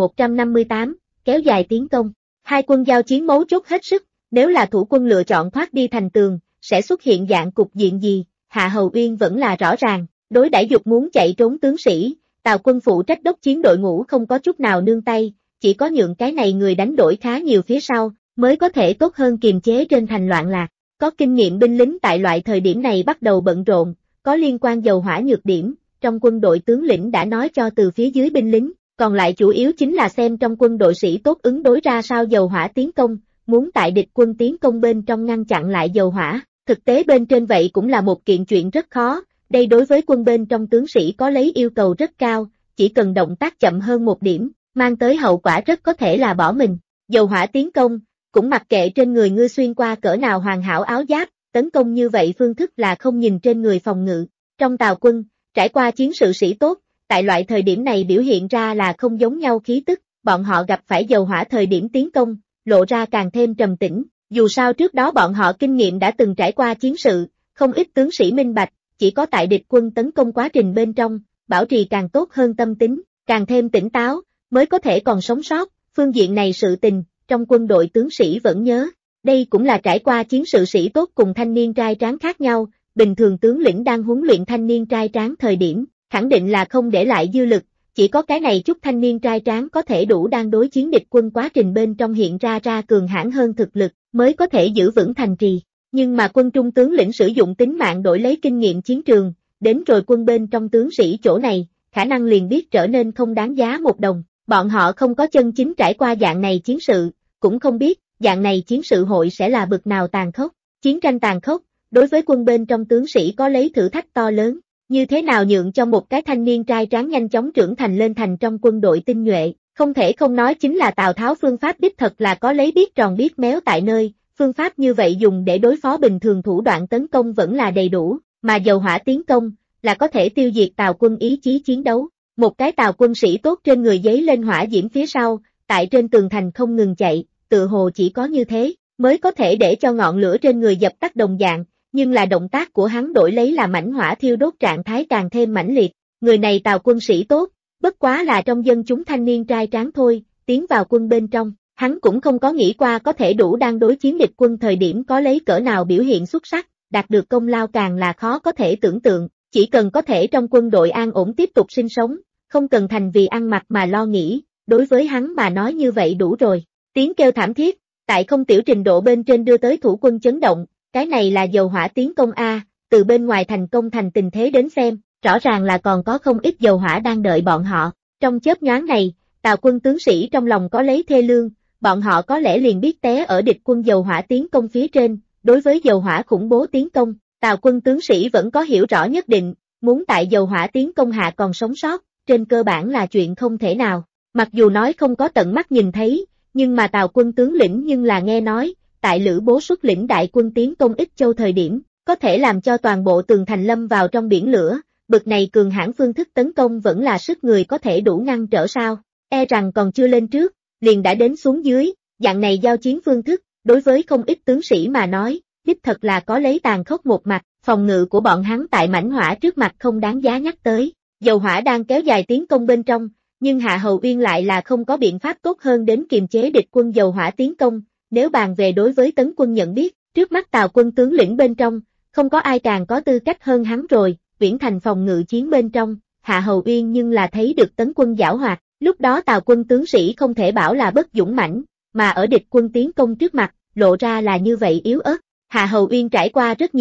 3158, kéo dài tiến công. Hai quân giao chiến mấu chốt hết sức, nếu là thủ quân lựa chọn thoát đi thành tường, sẽ xuất hiện dạng cục diện gì? Hạ Hầu Uyên vẫn là rõ ràng, đối đãi dục muốn chạy trốn tướng sĩ, Tào quân phụ trách đốc chiến đội ngũ không có chút nào nương tay, chỉ có nhượng cái này người đánh đổi khá nhiều phía sau, mới có thể tốt hơn kiềm chế trên thành loạn lạc. Có kinh nghiệm binh lính tại loại thời điểm này bắt đầu bận rộn, có liên quan dầu hỏa nhược điểm, trong quân đội tướng lĩnh đã nói cho từ phía dưới binh lính, còn lại chủ yếu chính là xem trong quân đội sĩ tốt ứng đối ra sao dầu hỏa tiến công, muốn tại địch quân tiến công bên trong ngăn chặn lại dầu hỏa. Thực tế bên trên vậy cũng là một kiện chuyện rất khó, đây đối với quân bên trong tướng sĩ có lấy yêu cầu rất cao, chỉ cần động tác chậm hơn một điểm, mang tới hậu quả rất có thể là bỏ mình. Dầu hỏa tiến công, cũng mặc kệ trên người ngươi xuyên qua cỡ nào hoàn hảo áo giáp, tấn công như vậy phương thức là không nhìn trên người phòng ngự. Trong Tào quân, trải qua chiến sự sĩ tốt, tại loại thời điểm này biểu hiện ra là không giống nhau khí tức, bọn họ gặp phải dầu hỏa thời điểm tiến công, lộ ra càng thêm trầm tĩnh. Dù sao trước đó bọn họ kinh nghiệm đã từng trải qua chiến sự, không ít tướng sĩ minh bạch, chỉ có tại địch quân tấn công quá trình bên trong, bảo trì càng tốt hơn tâm tính, càng thêm tỉnh táo, mới có thể còn sống sót. Phương diện này sự tình, trong quân đội tướng sĩ vẫn nhớ. Đây cũng là trải qua chiến sự sĩ tốt cùng thanh niên trai tráng khác nhau, bình thường tướng lĩnh đang huấn luyện thanh niên trai tráng thời điểm, khẳng định là không để lại dư lực, chỉ có cái này chút thanh niên trai tráng có thể đủ đang đối chiến địch quân quá trình bên trong hiện ra cường hãn hơn thực lực, mới có thể giữ vững thành trì. Nhưng mà quân trung tướng lĩnh sử dụng tính mạng đổi lấy kinh nghiệm chiến trường, đến rồi quân bên trong tướng sĩ chỗ này, khả năng liền biết trở nên không đáng giá một đồng. Bọn họ không có chân chính trải qua dạng này chiến sự, cũng không biết dạng này chiến sự hội sẽ là bực nào tàn khốc. Chiến tranh tàn khốc, đối với quân bên trong tướng sĩ có lấy thử thách to lớn, như thế nào nhượng cho một cái thanh niên trai tráng nhanh chóng trưởng thành lên thành trong quân đội tinh nhuệ, không thể không nói chính là Tào Tháo phương pháp đích thật là có lấy biết tròn biết méo tại nơi, phương pháp như vậy dùng để đối phó bình thường thủ đoạn tấn công vẫn là đầy đủ, mà dầu hỏa tiến công là có thể tiêu diệt Tào quân ý chí chiến đấu. Một cái Tào quân sĩ tốt trên người giấy lên hỏa diễm phía sau, tại trên tường thành không ngừng chạy, tự hồ chỉ có như thế, mới có thể để cho ngọn lửa trên người dập tắt đồng dạng, nhưng là động tác của hắn đổi lấy là mảnh hỏa thiêu đốt trạng thái càng thêm mãnh liệt. Người này Tào quân sĩ tốt, bất quá là trong dân chúng thanh niên trai tráng thôi, tiến vào quân bên trong, hắn cũng không có nghĩ qua có thể đủ đang đối chiến địch quân thời điểm có lấy cỡ nào biểu hiện xuất sắc, đạt được công lao càng là khó có thể tưởng tượng, chỉ cần có thể trong quân đội an ổn tiếp tục sinh sống, không cần thành vì ăn mặc mà lo nghĩ, đối với hắn mà nói như vậy đủ rồi. Tiếng kêu thảm thiết, tại không tiểu trình độ bên trên đưa tới thủ quân chấn động, cái này là dầu hỏa tiến công A, từ bên ngoài thành công thành tình thế đến xem, rõ ràng là còn có không ít dầu hỏa đang đợi bọn họ. Trong chớp nhoáng này, Tào quân tướng sĩ trong lòng có lấy thê lương, bọn họ có lẽ liền biết té ở địch quân dầu hỏa tiến công phía trên, đối với dầu hỏa khủng bố tiến công, Tào quân tướng sĩ vẫn có hiểu rõ nhất định, muốn tại dầu hỏa tiến công hạ còn sống sót, trên cơ bản là chuyện không thể nào. Mặc dù nói không có tận mắt nhìn thấy, nhưng mà Tào quân tướng lĩnh nhưng là nghe nói, tại Lữ Bố xuất lĩnh đại quân tiến công Ích Châu thời điểm, có thể làm cho toàn bộ tường thành lâm vào trong biển lửa, bực này cường hãn phương thức tấn công vẫn là sức người có thể đủ ngăn trở sao, e rằng còn chưa lên trước, liền đã đến xuống dưới, dạng này giao chiến phương thức, đối với không ít tướng sĩ mà nói, đích thật là có lấy tàn khốc một mặt, phòng ngự của bọn hắn tại mảnh hỏa trước mặt không đáng giá nhắc tới. Dầu hỏa đang kéo dài tiến công bên trong, nhưng Hạ Hầu Uyên lại là không có biện pháp tốt hơn đến kiềm chế địch quân dầu hỏa tiến công, nếu bàn về đối với tấn quân nhận biết, trước mắt Tào quân tướng lĩnh bên trong, không có ai càng có tư cách hơn hắn rồi, viễn thành phòng ngự chiến bên trong, Hạ Hầu Uyên nhưng là thấy được tấn quân giảo hoạt, lúc đó Tào quân tướng sĩ không thể bảo là bất dũng mãnh, mà ở địch quân tiến công trước mặt, lộ ra là như vậy yếu ớt. Hạ Hầu Uyên trải qua rất nhiều,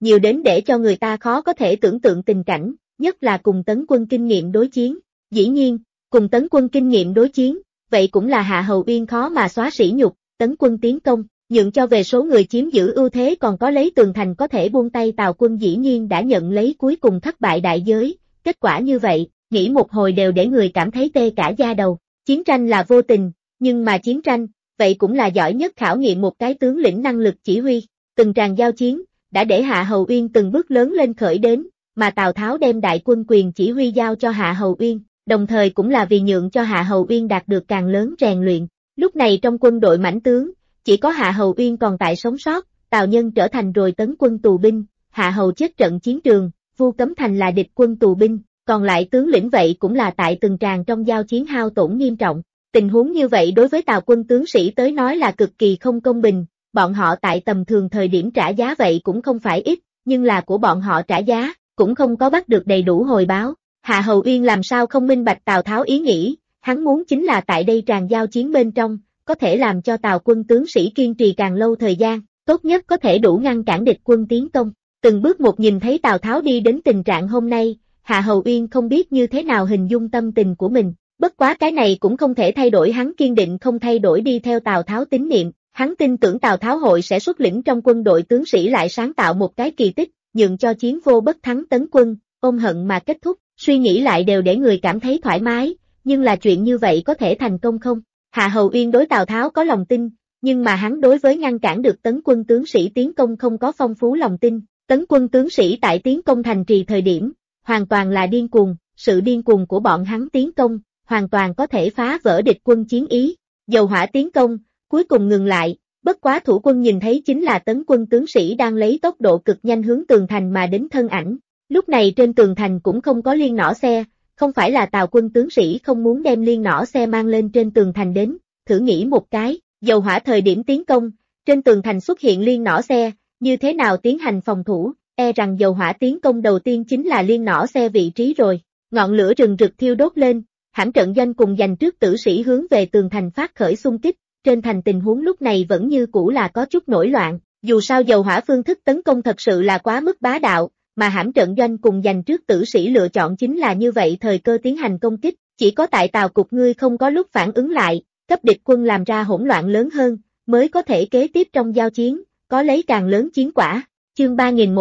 nhiều đến để cho người ta khó có thể tưởng tượng tình cảnh, nhất là cùng Tấn Quân kinh nghiệm đối chiến. Dĩ nhiên, cùng Tấn Quân kinh nghiệm đối chiến, vậy cũng là Hạ Hầu Uyên khó mà xóa sỉ nhục. Tấn Quân tiến công, nhượng cho về số người chiếm giữ ưu thế còn có lấy tường thành có thể buông tay, Tào quân dĩ nhiên đã nhận lấy cuối cùng thất bại đại giới. Kết quả như vậy, nghĩ một hồi đều để người cảm thấy tê cả da đầu. Chiến tranh là vô tình, nhưng mà chiến tranh, vậy cũng là giỏi nhất khảo nghiệm một cái tướng lĩnh năng lực chỉ huy. Từng tràng giao chiến, đã để Hạ Hầu Uyên từng bước lớn lên khởi đến, mà Tào Tháo đem đại quân quyền chỉ huy giao cho Hạ Hầu Uyên, đồng thời cũng là vì nhượng cho Hạ Hầu Uyên đạt được càng lớn rèn luyện. Lúc này trong quân đội mãnh tướng, chỉ có Hạ Hầu Uyên còn tại sống sót, Tào Nhân trở thành rồi Tấn Quân tù binh, Hạ Hầu chết trận chiến trường, Vu Cấm Thành là địch quân tù binh, còn lại tướng lĩnh vậy cũng là tại từng tràng trong giao chiến hao tổn nghiêm trọng. Tình huống như vậy đối với Tào quân tướng sĩ tới nói là cực kỳ không công bình, bọn họ tại tầm thường thời điểm trả giá vậy cũng không phải ít, nhưng là của bọn họ trả giá, cũng không có bắt được đầy đủ hồi báo. Hạ Hầu Uyên làm sao không minh bạch Tào Tháo ý nghĩ, hắn muốn chính là tại đây tràng giao chiến bên trong, có thể làm cho Tào quân tướng sĩ kiên trì càng lâu thời gian, tốt nhất có thể đủ ngăn cản địch quân tiến công. Từng bước một nhìn thấy Tào Tháo đi đến tình trạng hôm nay, Hạ Hầu Uyên không biết như thế nào hình dung tâm tình của mình, bất quá cái này cũng không thể thay đổi hắn kiên định không thay đổi đi theo Tào Tháo tín niệm, hắn tin tưởng Tào Tháo hội sẽ xuất lĩnh trong quân đội tướng sĩ lại sáng tạo một cái kỳ tích, nhượng cho chiến vô bất thắng Tấn Quân, ôm hận mà kết thúc, suy nghĩ lại đều để người cảm thấy thoải mái, nhưng là chuyện như vậy có thể thành công không? Hạ Hầu Uyên đối Tào Tháo có lòng tin, nhưng mà hắn đối với ngăn cản được Tấn Quân tướng sĩ tiến công không có phong phú lòng tin. Tấn Quân tướng sĩ tại tiến công thành trì thời điểm, hoàn toàn là điên cuồng, sự điên cuồng của bọn hắn tiến công, hoàn toàn có thể phá vỡ địch quân chiến ý. Dầu hỏa tiến công, cuối cùng ngừng lại, bất quá thủ quân nhìn thấy chính là Tấn Quân tướng sĩ đang lấy tốc độ cực nhanh hướng tường thành mà đến thân ảnh. Lúc này trên tường thành cũng không có liên nỏ xe, không phải là Tào quân tướng sĩ không muốn đem liên nỏ xe mang lên trên tường thành đến, thử nghĩ một cái, dầu hỏa thời điểm tiến công, trên tường thành xuất hiện liên nỏ xe, như thế nào tiến hành phòng thủ, e rằng dầu hỏa tiến công đầu tiên chính là liên nỏ xe vị trí rồi. Ngọn lửa rừng rực thiêu đốt lên, hãm trận doanh cùng giành trước tử sĩ hướng về tường thành phát khởi xung kích, trên thành tình huống lúc này vẫn như cũ là có chút nổi loạn, dù sao dầu hỏa phương thức tấn công thật sự là quá mức bá đạo, mà hãm trận doanh cùng giành trước tử sĩ lựa chọn chính là như vậy thời cơ tiến hành công kích, chỉ có tại Tào cục ngươi không có lúc phản ứng lại, cấp địch quân làm ra hỗn loạn lớn hơn, mới có thể kế tiếp trong giao chiến, có lấy càng lớn chiến quả. Chương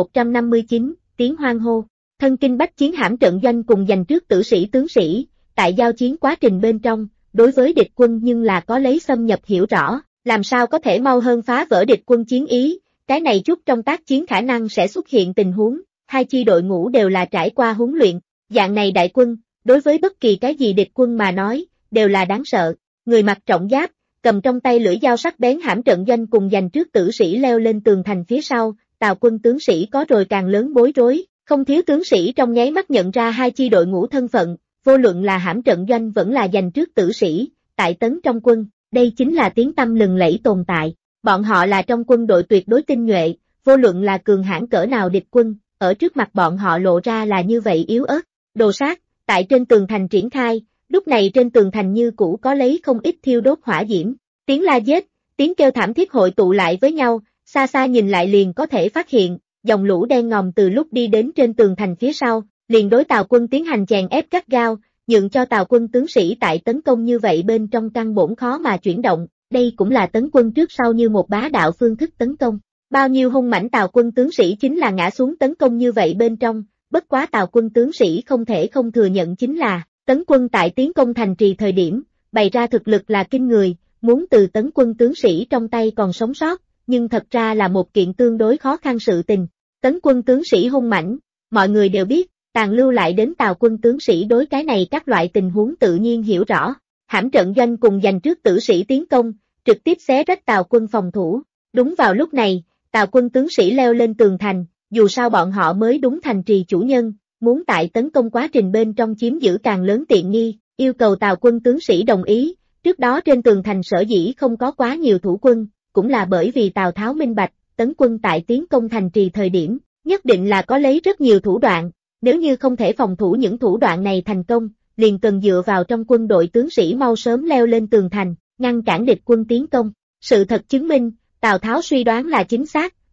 3159, tiếng hoan hô, thân kinh bách chiến hãm trận doanh cùng giành trước tử sĩ tướng sĩ, tại giao chiến quá trình bên trong, đối với địch quân nhưng là có lấy xâm nhập hiểu rõ, làm sao có thể mau hơn phá vỡ địch quân chiến ý, cái này chút trong tác chiến khả năng sẽ xuất hiện tình huống, hai chi đội ngũ đều là trải qua huấn luyện, dạng này đại quân, đối với bất kỳ cái gì địch quân mà nói, đều là đáng sợ, người mặc trọng giáp, cầm trong tay lưỡi dao sắc bén hãm trận doanh cùng giành trước tử sĩ leo lên tường thành phía sau, Tào quân tướng sĩ có rồi càng lớn bối rối, không thiếu tướng sĩ trong nháy mắt nhận ra hai chi đội ngũ thân phận, vô luận là hãm trận doanh vẫn là giành trước tử sĩ, tại Tấn trong quân, đây chính là tiếng tăm lừng lẫy tồn tại, bọn họ là trong quân đội tuyệt đối tinh nhuệ, vô luận là cường hãn cỡ nào địch quân, ở trước mặt bọn họ lộ ra là như vậy yếu ớt, đồ sát, tại trên tường thành triển khai, lúc này trên tường thành như cũ có lấy không ít thiêu đốt hỏa diễm, tiếng la giết, tiếng kêu thảm thiết hội tụ lại với nhau, xa xa nhìn lại liền có thể phát hiện, dòng lũ đen ngòm từ lúc đi đến trên tường thành phía sau, liền đối Tào quân tiến hành chèn ép gắt gao, nhượng cho Tào quân tướng sĩ tại tấn công như vậy bên trong căn bổn khó mà chuyển động, đây cũng là tấn quân trước sau như một bá đạo phương thức tấn công. Bao nhiêu hung mãnh Tào quân tướng sĩ chính là ngã xuống tấn công như vậy bên trong, bất quá Tào quân tướng sĩ không thể không thừa nhận chính là, tấn quân tại tiến công thành trì thời điểm, bày ra thực lực là kinh người, muốn từ tấn quân tướng sĩ trong tay còn sống sót, nhưng thật ra là một kiện tương đối khó khăn sự tình. Tấn quân tướng sĩ hung mãnh, mọi người đều biết, tàn lưu lại đến Tào quân tướng sĩ đối cái này các loại tình huống tự nhiên hiểu rõ. Hãm trận doanh cùng giành trước tử sĩ tiến công, trực tiếp xé rách Tào quân phòng thủ. Đúng vào lúc này, Tào quân tướng sĩ leo lên tường thành, dù sao bọn họ mới đúng thành trì chủ nhân, muốn tại tấn công quá trình bên trong chiếm giữ càng lớn tiện nghi, yêu cầu Tào quân tướng sĩ đồng ý. Trước đó trên tường thành sở dĩ không có quá nhiều thủ quân, cũng là bởi vì Tào Tháo minh bạch, tấn quân tại tiến công thành trì thời điểm, nhất định là có lấy rất nhiều thủ đoạn, nếu như không thể phòng thủ những thủ đoạn này thành công, liền cần dựa vào trong quân đội tướng sĩ mau sớm leo lên tường thành, ngăn cản địch quân tiến công. Sự thật chứng minh, Tào Tháo suy đoán là chính xác,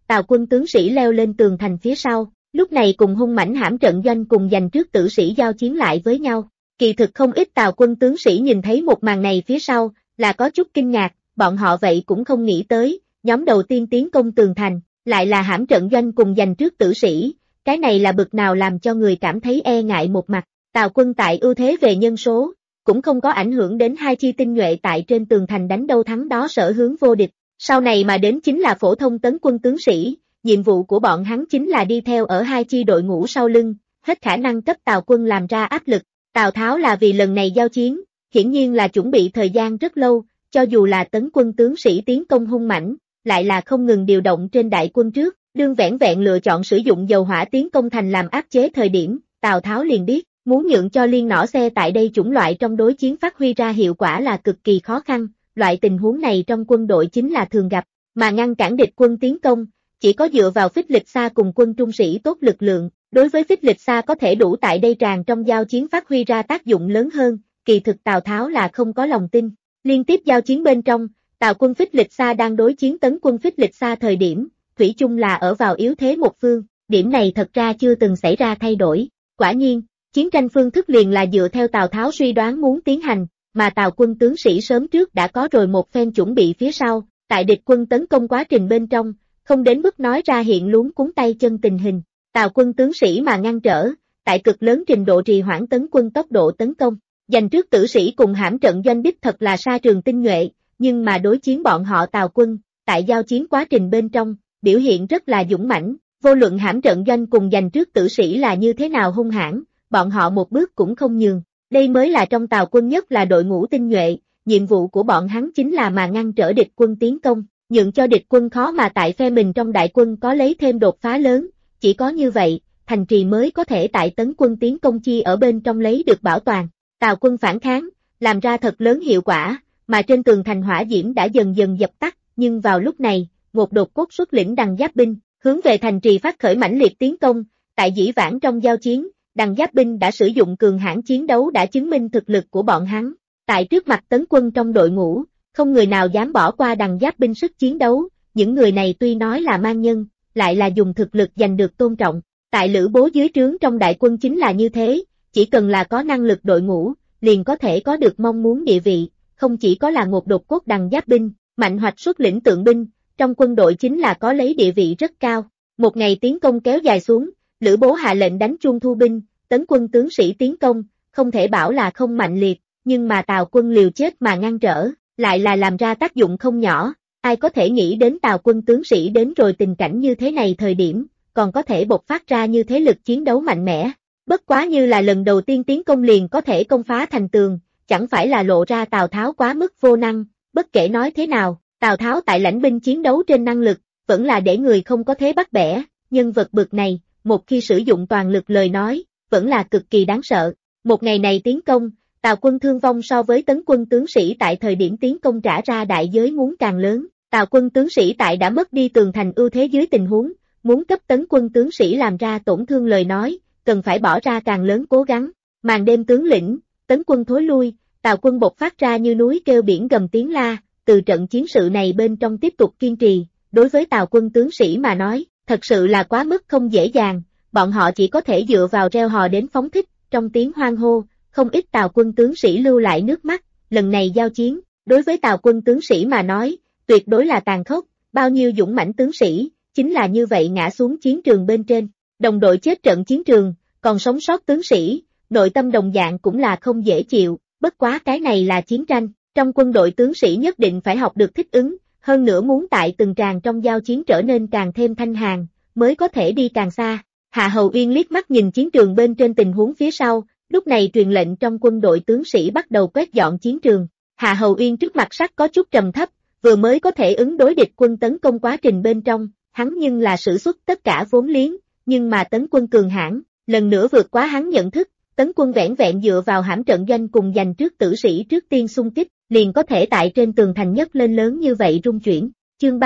Tào quân tướng sĩ leo lên tường thành phía sau, lúc này cùng hung mãnh hãm trận doanh cùng giành trước tử sĩ giao chiến lại với nhau. Kỳ thực không ít Tào quân tướng sĩ nhìn thấy một màn này phía sau, là có chút kinh ngạc, bọn họ vậy cũng không nghĩ tới, nhóm đầu tiên tiến công tường thành, lại là hãm trận doanh cùng giành trước tử sĩ, cái này là bực nào làm cho người cảm thấy e ngại một mặt. Tào quân tại ưu thế về nhân số, cũng không có ảnh hưởng đến hai chi tinh nhuệ tại trên tường thành đánh đâu thắng đó sở hướng vô địch. Sau này mà đến chính là phổ thông tấn quân tướng sĩ, nhiệm vụ của bọn hắn chính là đi theo ở hai chi đội ngũ sau lưng, hết khả năng cấp Tào quân làm ra áp lực. Tào Tháo là vì lần này giao chiến, hiển nhiên là chuẩn bị thời gian rất lâu, cho dù là tấn quân tướng sĩ tiến công hung mãnh, lại là không ngừng điều động trên đại quân trước, đương vẻn vẹn lựa chọn sử dụng dầu hỏa tiến công thành làm áp chế thời điểm, Tào Tháo liền biết, muốn nhượng cho liên nỏ xe tại đây chủng loại trong đối chiến phát huy ra hiệu quả là cực kỳ khó khăn, loại tình huống này trong quân đội chính là thường gặp, mà ngăn cản địch quân tiến công, chỉ có dựa vào phích lịch xa cùng quân trung sĩ tốt lực lượng, đối với phích lịch xa có thể đủ tại đây tràn trong giao chiến phát huy ra tác dụng lớn hơn, kỳ thực Tào Tháo là không có lòng tin. Liên tiếp giao chiến bên trong, Tào quân phích lịch xa đang đối chiến tấn quân phích lịch xa thời điểm, thủy chung là ở vào yếu thế một phương, điểm này thật ra chưa từng xảy ra thay đổi. Quả nhiên, chiến tranh phương thức liền là dựa theo Tào Tháo suy đoán muốn tiến hành, mà Tào quân tướng sĩ sớm trước đã có rồi một phen chuẩn bị phía sau, tại địch quân tấn công quá trình bên trong, không đến mức nói ra hiện luống cuống tay chân tình hình. Tào quân tướng sĩ mà ngăn trở, tại cực lớn trình độ trì hoãn tấn quân tốc độ tấn công. Giành trước tử sĩ cùng hãm trận doanh đích thật là sa trường tinh nhuệ, nhưng mà đối chiến bọn họ Tào quân, tại giao chiến quá trình bên trong, biểu hiện rất là dũng mãnh, vô luận hãm trận doanh cùng giành trước tử sĩ là như thế nào hung hãn, bọn họ một bước cũng không nhường. Đây mới là trong Tào quân nhất là đội ngũ tinh nhuệ, nhiệm vụ của bọn hắn chính là mà ngăn trở địch quân tiến công, nhượng cho địch quân khó mà tại phe mình trong đại quân có lấy thêm đột phá lớn, chỉ có như vậy, thành trì mới có thể tại tấn quân tiến công chi ở bên trong lấy được bảo toàn. Tào quân phản kháng, làm ra thật lớn hiệu quả, mà trên tường thành hỏa diễm đã dần dần dập tắt, nhưng vào lúc này, một đột cốt xuất lĩnh Đằng Giáp binh, hướng về thành trì phát khởi mãnh liệt tiến công, tại dĩ vãng trong giao chiến, Đằng Giáp binh đã sử dụng cường hãn chiến đấu đã chứng minh thực lực của bọn hắn, tại trước mặt tấn quân trong đội ngũ, không người nào dám bỏ qua Đằng Giáp binh sức chiến đấu, những người này tuy nói là man nhân, lại là dùng thực lực giành được tôn trọng, tại Lữ Bố dưới trướng trong đại quân chính là như thế. Chỉ cần là có năng lực đội ngũ, liền có thể có được mong muốn địa vị, không chỉ có là một đột cốt Đằng Giáp binh, Mạnh Hoạch xuất lĩnh tượng binh, trong quân đội chính là có lấy địa vị rất cao. Một ngày tiến công kéo dài xuống, Lữ Bố hạ lệnh đánh chuông thu binh, tấn quân tướng sĩ tiến công, không thể bảo là không mạnh liệt, nhưng mà Tào quân liều chết mà ngăn trở, lại là làm ra tác dụng không nhỏ. Ai có thể nghĩ đến Tào quân tướng sĩ đến rồi tình cảnh như thế này thời điểm, còn có thể bộc phát ra như thế lực chiến đấu mạnh mẽ. Bất quá như là lần đầu tiên tiến công liền có thể công phá thành tường, chẳng phải là lộ ra Tào Tháo quá mức vô năng. Bất kể nói thế nào, Tào Tháo tại lãnh binh chiến đấu trên năng lực, vẫn là để người không có thế bắt bẻ. Nhân vật bực này, một khi sử dụng toàn lực lời nói, vẫn là cực kỳ đáng sợ. Một ngày này tiến công, Tào quân thương vong so với tấn quân tướng sĩ tại thời điểm tiến công trả ra đại giới muốn càng lớn. Tào quân tướng sĩ tại đã mất đi tường thành ưu thế dưới tình huống, muốn cấp tấn quân tướng sĩ làm ra tổn thương lời nói, cần phải bỏ ra càng lớn cố gắng. Màn đêm tướng lĩnh, tấn quân thối lui, Tào quân bộc phát ra như núi kêu biển gầm tiếng la, từ trận chiến sự này bên trong tiếp tục kiên trì, đối với Tào quân tướng sĩ mà nói, thật sự là quá mức không dễ dàng, bọn họ chỉ có thể dựa vào reo hò đến phóng thích, trong tiếng hoan hô, không ít Tào quân tướng sĩ lưu lại nước mắt, lần này giao chiến, đối với Tào quân tướng sĩ mà nói, tuyệt đối là tàn khốc, bao nhiêu dũng mãnh tướng sĩ, chính là như vậy ngã xuống chiến trường bên trên, đồng đội chết trận chiến trường, còn sống sót tướng sĩ, nội tâm đồng dạng cũng là không dễ chịu, bất quá cái này là chiến tranh, trong quân đội tướng sĩ nhất định phải học được thích ứng, hơn nữa muốn tại từng tràng trong giao chiến trở nên càng thêm thanh hàn, mới có thể đi càng xa. Hạ Hầu Uyên liếc mắt nhìn chiến trường bên trên tình huống phía sau, lúc này truyền lệnh trong quân đội tướng sĩ bắt đầu quét dọn chiến trường. Hạ Hầu Uyên trước mặt sắc có chút trầm thấp, vừa mới có thể ứng đối địch quân tấn công quá trình bên trong, hắn nhưng là sử xuất tất cả vốn liếng, nhưng mà tấn quân cường hãn, lần nữa vượt quá hắn nhận thức, tấn quân vẻn vẹn dựa vào hãm trận doanh cùng giành trước tử sĩ trước tiên xung kích, liền có thể tại trên tường thành nhất lên lớn như vậy rung chuyển. Chương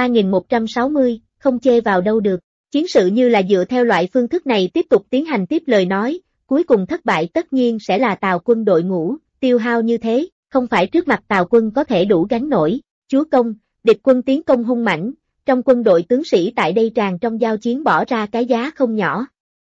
3160, không chê vào đâu được. Chiến sự như là dựa theo loại phương thức này tiếp tục tiến hành tiếp lời nói, cuối cùng thất bại tất nhiên sẽ là Tào quân đội ngũ, tiêu hao như thế, không phải trước mặt Tào quân có thể đủ gánh nổi. Chúa công, địch quân tiến công hung mãnh, trong quân đội tướng sĩ tại đây tràn trong giao chiến bỏ ra cái giá không nhỏ.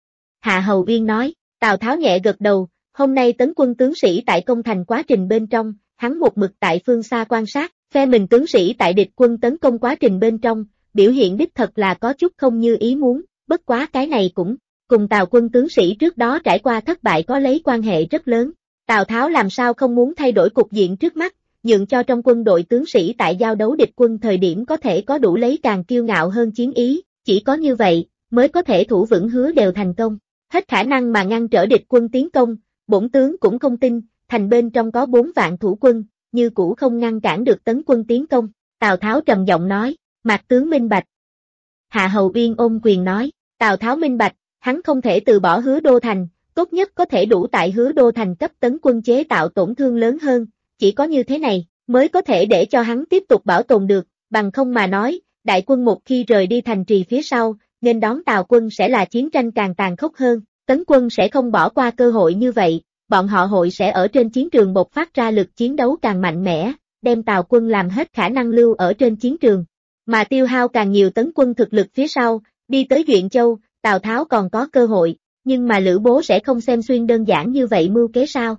Hạ Hầu Uyên nói, Tào Tháo nhẹ gật đầu, hôm nay tấn quân tướng sĩ tại công thành quá trình bên trong, hắn một mực tại phương xa quan sát, phe mình tướng sĩ tại địch quân tấn công quá trình bên trong, biểu hiện đích thật là có chút không như ý muốn, bất quá cái này cũng cùng Tào quân tướng sĩ trước đó trải qua thất bại có lấy quan hệ rất lớn. Tào Tháo làm sao không muốn thay đổi cục diện trước mắt, nhượng cho trong quân đội tướng sĩ tại giao đấu địch quân thời điểm có thể có đủ lấy càng kiêu ngạo hơn chiến ý, chỉ có như vậy, mới có thể thủ vững hứa đều thành công. Hết khả năng mà ngăn trở địch quân tiến công, bổn tướng cũng không tin, thành bên trong có 4 vạn thủ quân, như cũ không ngăn cản được tấn quân tiến công. Tào Tháo trầm giọng nói, Mạc tướng minh bạch. Hạ Hầu Uyên ôm quyền nói, Tào Tháo minh bạch, hắn không thể từ bỏ hứa đô thành, tốt nhất có thể đủ tại hứa đô thành cấp tấn quân chế tạo tổn thương lớn hơn, chỉ có như thế này, mới có thể để cho hắn tiếp tục bảo tồn được, bằng không mà nói, đại quân một khi rời đi thành trì phía sau, nên đón Tào quân sẽ là chiến tranh càng tàn khốc hơn, tấn quân sẽ không bỏ qua cơ hội như vậy, bọn họ hội sẽ ở trên chiến trường bộc phát ra lực chiến đấu càng mạnh mẽ, đem Tào quân làm hết khả năng lưu ở trên chiến trường, mà tiêu hao càng nhiều tấn quân thực lực phía sau, đi tới Duyện Châu, Tào Tháo còn có cơ hội, nhưng mà Lữ Bố sẽ không xem xuyên đơn giản như vậy mưu kế sao?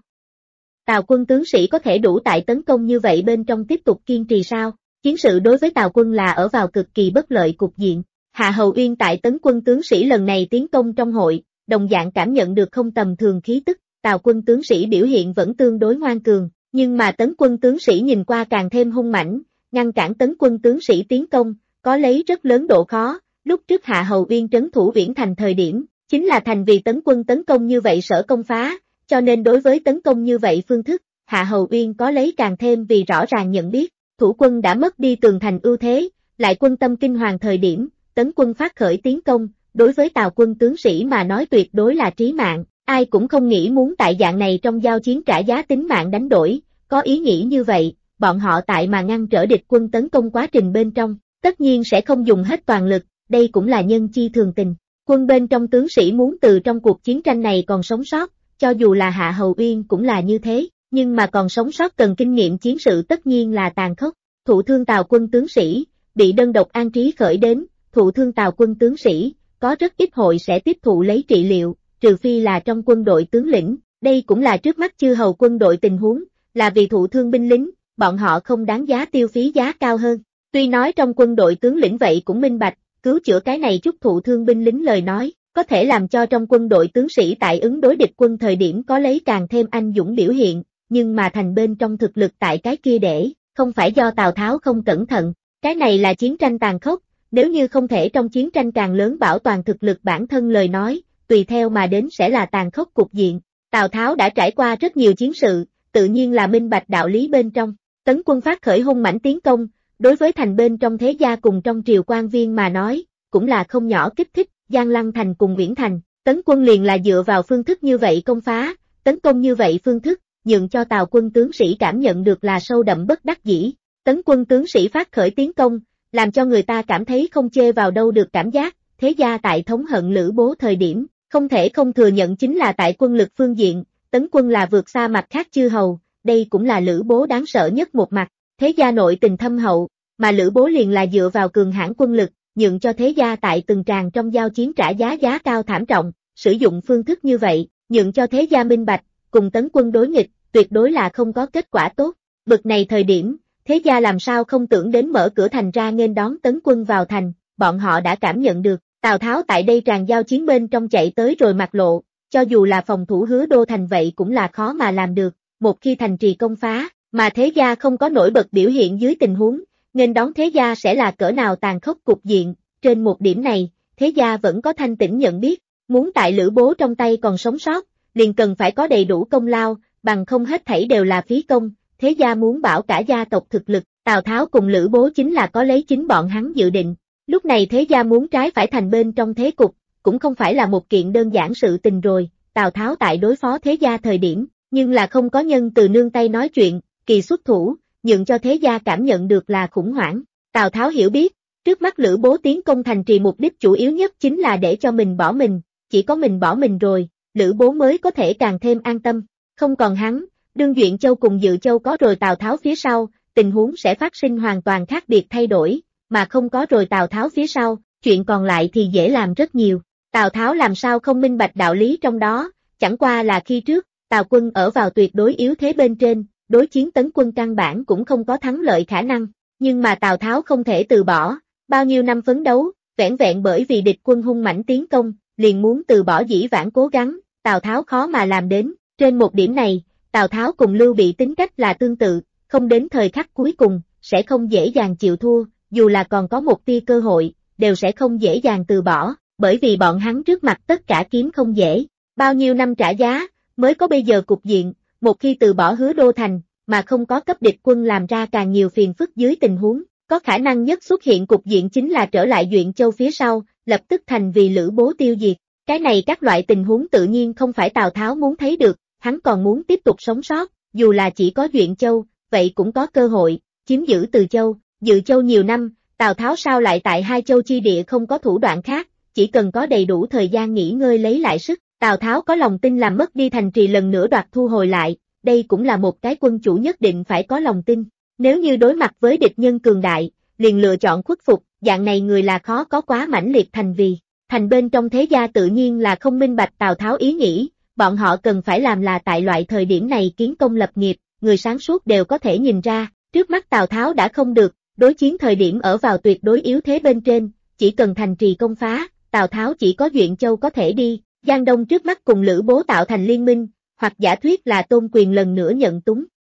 Tào quân tướng sĩ có thể đủ tại tấn công như vậy bên trong tiếp tục kiên trì sao? Chiến sự đối với Tào quân là ở vào cực kỳ bất lợi cục diện. Hạ Hầu Uyên tại tấn quân tướng sĩ lần này tiến công trong hội, đồng dạng cảm nhận được không tầm thường khí tức, Tào quân tướng sĩ biểu hiện vẫn tương đối ngoan cường, nhưng mà tấn quân tướng sĩ nhìn qua càng thêm hung mãnh, ngăn cản tấn quân tướng sĩ tiến công, có lấy rất lớn độ khó. Lúc trước Hạ Hầu Uyên trấn thủ Viễn Thành thời điểm, chính là thành vì tấn quân tấn công như vậy sở công phá, cho nên đối với tấn công như vậy phương thức, Hạ Hầu Uyên có lấy càng thêm vì rõ ràng nhận biết, thủ quân đã mất đi tường thành ưu thế, lại quân tâm kinh hoàng thời điểm, tấn quân phát khởi tiến công, đối với Tào quân tướng sĩ mà nói tuyệt đối là trí mạng, ai cũng không nghĩ muốn tại dạng này trong giao chiến trả giá tính mạng đánh đổi, có ý nghĩ như vậy, bọn họ tại mà ngăn trở địch quân tấn công quá trình bên trong, tất nhiên sẽ không dùng hết toàn lực, đây cũng là nhân chi thường tình. Quân bên trong tướng sĩ muốn từ trong cuộc chiến tranh này còn sống sót, cho dù là Hạ Hầu Uyên cũng là như thế, nhưng mà còn sống sót cần kinh nghiệm chiến sự tất nhiên là tàn khốc. Thụ thương Tào quân tướng sĩ, bị đơn độc An Trí khởi đến, thụ thương Tào quân tướng sĩ, có rất ít hội sẽ tiếp thụ lấy trị liệu, trừ phi là trong quân đội tướng lĩnh, đây cũng là trước mắt chư hầu quân đội tình huống, là vì thụ thương binh lính, bọn họ không đáng giá tiêu phí giá cao hơn. Tuy nói trong quân đội tướng lĩnh vậy cũng minh bạch, cứu chữa cái này chút thụ thương binh lính lời nói, có thể làm cho trong quân đội tướng sĩ tại ứng đối địch quân thời điểm có lấy càng thêm anh dũng biểu hiện, nhưng mà thành bên trong thực lực tại cái kia để, không phải do Tào Tháo không cẩn thận, cái này là chiến tranh tàn khốc, nếu như không thể trong chiến tranh càng lớn bảo toàn thực lực bản thân lời nói, tùy theo mà đến sẽ là tàn khốc cục diện. Tào Tháo đã trải qua rất nhiều chiến sự, tự nhiên là minh bạch đạo lý bên trong, tấn quân phát khởi hung mãnh tiến công, đối với thành bên trong thế gia cùng trong triều quan viên mà nói, cũng là không nhỏ kích thích, Giang Lăng Thành cùng Viễn Thành, tấn quân liền là dựa vào phương thức như vậy công phá, tấn công như vậy phương thức, nhượng cho Tào quân tướng sĩ cảm nhận được là sâu đậm bất đắc dĩ, tấn quân tướng sĩ phát khởi tiến công, làm cho người ta cảm thấy không chê vào đâu được cảm giác, thế gia tại thống hận Lữ Bố thời điểm, không thể không thừa nhận chính là tại quân lực phương diện, tấn quân là vượt xa mặt khác chư hầu, đây cũng là Lữ Bố đáng sợ nhất một mặt, thế gia nội tình thâm hậu, mà Lữ Bố liền là dựa vào cường hãn quân lực, nhượng cho thế gia tại từng tràng trong giao chiến trả giá cao thảm trọng, sử dụng phương thức như vậy, nhượng cho thế gia minh bạch, cùng tấn quân đối nghịch, tuyệt đối là không có kết quả tốt. Bực này thời điểm, thế gia làm sao không tưởng đến mở cửa thành ra nghênh đón tấn quân vào thành, bọn họ đã cảm nhận được, Tào Tháo tại đây tràng giao chiến bên trong chạy tới rồi mặt lộ, cho dù là phòng thủ hứa đô thành vậy cũng là khó mà làm được, một khi thành trì công phá, mà thế gia không có nổi bật biểu hiện dưới tình huống, nghênh đón thế gia sẽ là cỡ nào tàn khốc cục diện, trên một điểm này, thế gia vẫn có thanh tĩnh nhận biết, muốn tại Lữ Bố trong tay còn sống sót, liền cần phải có đầy đủ công lao, bằng không hết thảy đều là phí công, thế gia muốn bảo cả gia tộc thực lực, Tào Tháo cùng Lữ Bố chính là có lấy chính bọn hắn dự định, lúc này thế gia muốn trái phải thành bên trong thế cục, cũng không phải là một kiện đơn giản sự tình rồi, Tào Tháo tại đối phó thế gia thời điểm, nhưng là không có nhân từ nương tay nói chuyện, kỳ xuất thủ, nhượng cho thế gia cảm nhận được là khủng hoảng. Tào Tháo hiểu biết, trước mắt Lữ Bố tiến công thành trì mục đích chủ yếu nhất chính là để cho mình bỏ mình, chỉ có mình bỏ mình rồi, Lữ Bố mới có thể càng thêm an tâm, không còn hắn, đương Duyện Châu cùng Dự Châu có rồi Tào Tháo phía sau, tình huống sẽ phát sinh hoàn toàn khác biệt thay đổi, mà không có rồi Tào Tháo phía sau, chuyện còn lại thì dễ làm rất nhiều. Tào Tháo làm sao không minh bạch đạo lý trong đó, chẳng qua là khi trước, Tào quân ở vào tuyệt đối yếu thế bên trên, đối chiến tấn quân căn bản cũng không có thắng lợi khả năng, nhưng mà Tào Tháo không thể từ bỏ, bao nhiêu năm phấn đấu, vẻn vẹn bởi vì địch quân hung mãnh tiến công, liền muốn từ bỏ dĩ vãng cố gắng, Tào Tháo khó mà làm đến, trên một điểm này, Tào Tháo cùng Lưu Bị tính cách là tương tự, không đến thời khắc cuối cùng, sẽ không dễ dàng chịu thua, dù là còn có một tia cơ hội, đều sẽ không dễ dàng từ bỏ, bởi vì bọn hắn trước mặt tất cả kiếm không dễ, bao nhiêu năm trả giá, mới có bây giờ cục diện, một khi từ bỏ Hứa Đô Thành, mà không có cấp địch quân làm ra càng nhiều phiền phức dưới tình huống, có khả năng nhất xuất hiện cục diện chính là trở lại Duyện Châu phía sau, lập tức thành vì Lữ Bố tiêu diệt. Cái này các loại tình huống tự nhiên không phải Tào Tháo muốn thấy được, hắn còn muốn tiếp tục sống sót, dù là chỉ có Duyện Châu, vậy cũng có cơ hội, chiếm giữ Từ Châu, Dự Châu nhiều năm, Tào Tháo sao lại tại hai châu chi địa không có thủ đoạn khác, chỉ cần có đầy đủ thời gian nghỉ ngơi lấy lại sức, Tào Tháo có lòng tin làm mất đi thành trì lần nữa đoạt thu hồi lại, đây cũng là một cái quân chủ nhất định phải có lòng tin, nếu như đối mặt với địch nhân cường đại, liền lựa chọn khuất phục, dạng này người là khó có quá mãnh liệt thành vì. Thành bên trong thế gia tự nhiên là không minh bạch Tào Tháo ý nghĩ, bọn họ cần phải làm là tại loại thời điểm này kiến công lập nghiệp, người sáng suốt đều có thể nhìn ra, trước mắt Tào Tháo đã không được, đối chiến thời điểm ở vào tuyệt đối yếu thế bên trên, chỉ cần thành trì công phá, Tào Tháo chỉ có Duyện Châu có thể đi, Giang Đông trước mắt cùng Lữ Bố tạo thành liên minh, hoặc giả thuyết là Tôn Quyền lần nữa nhận túng,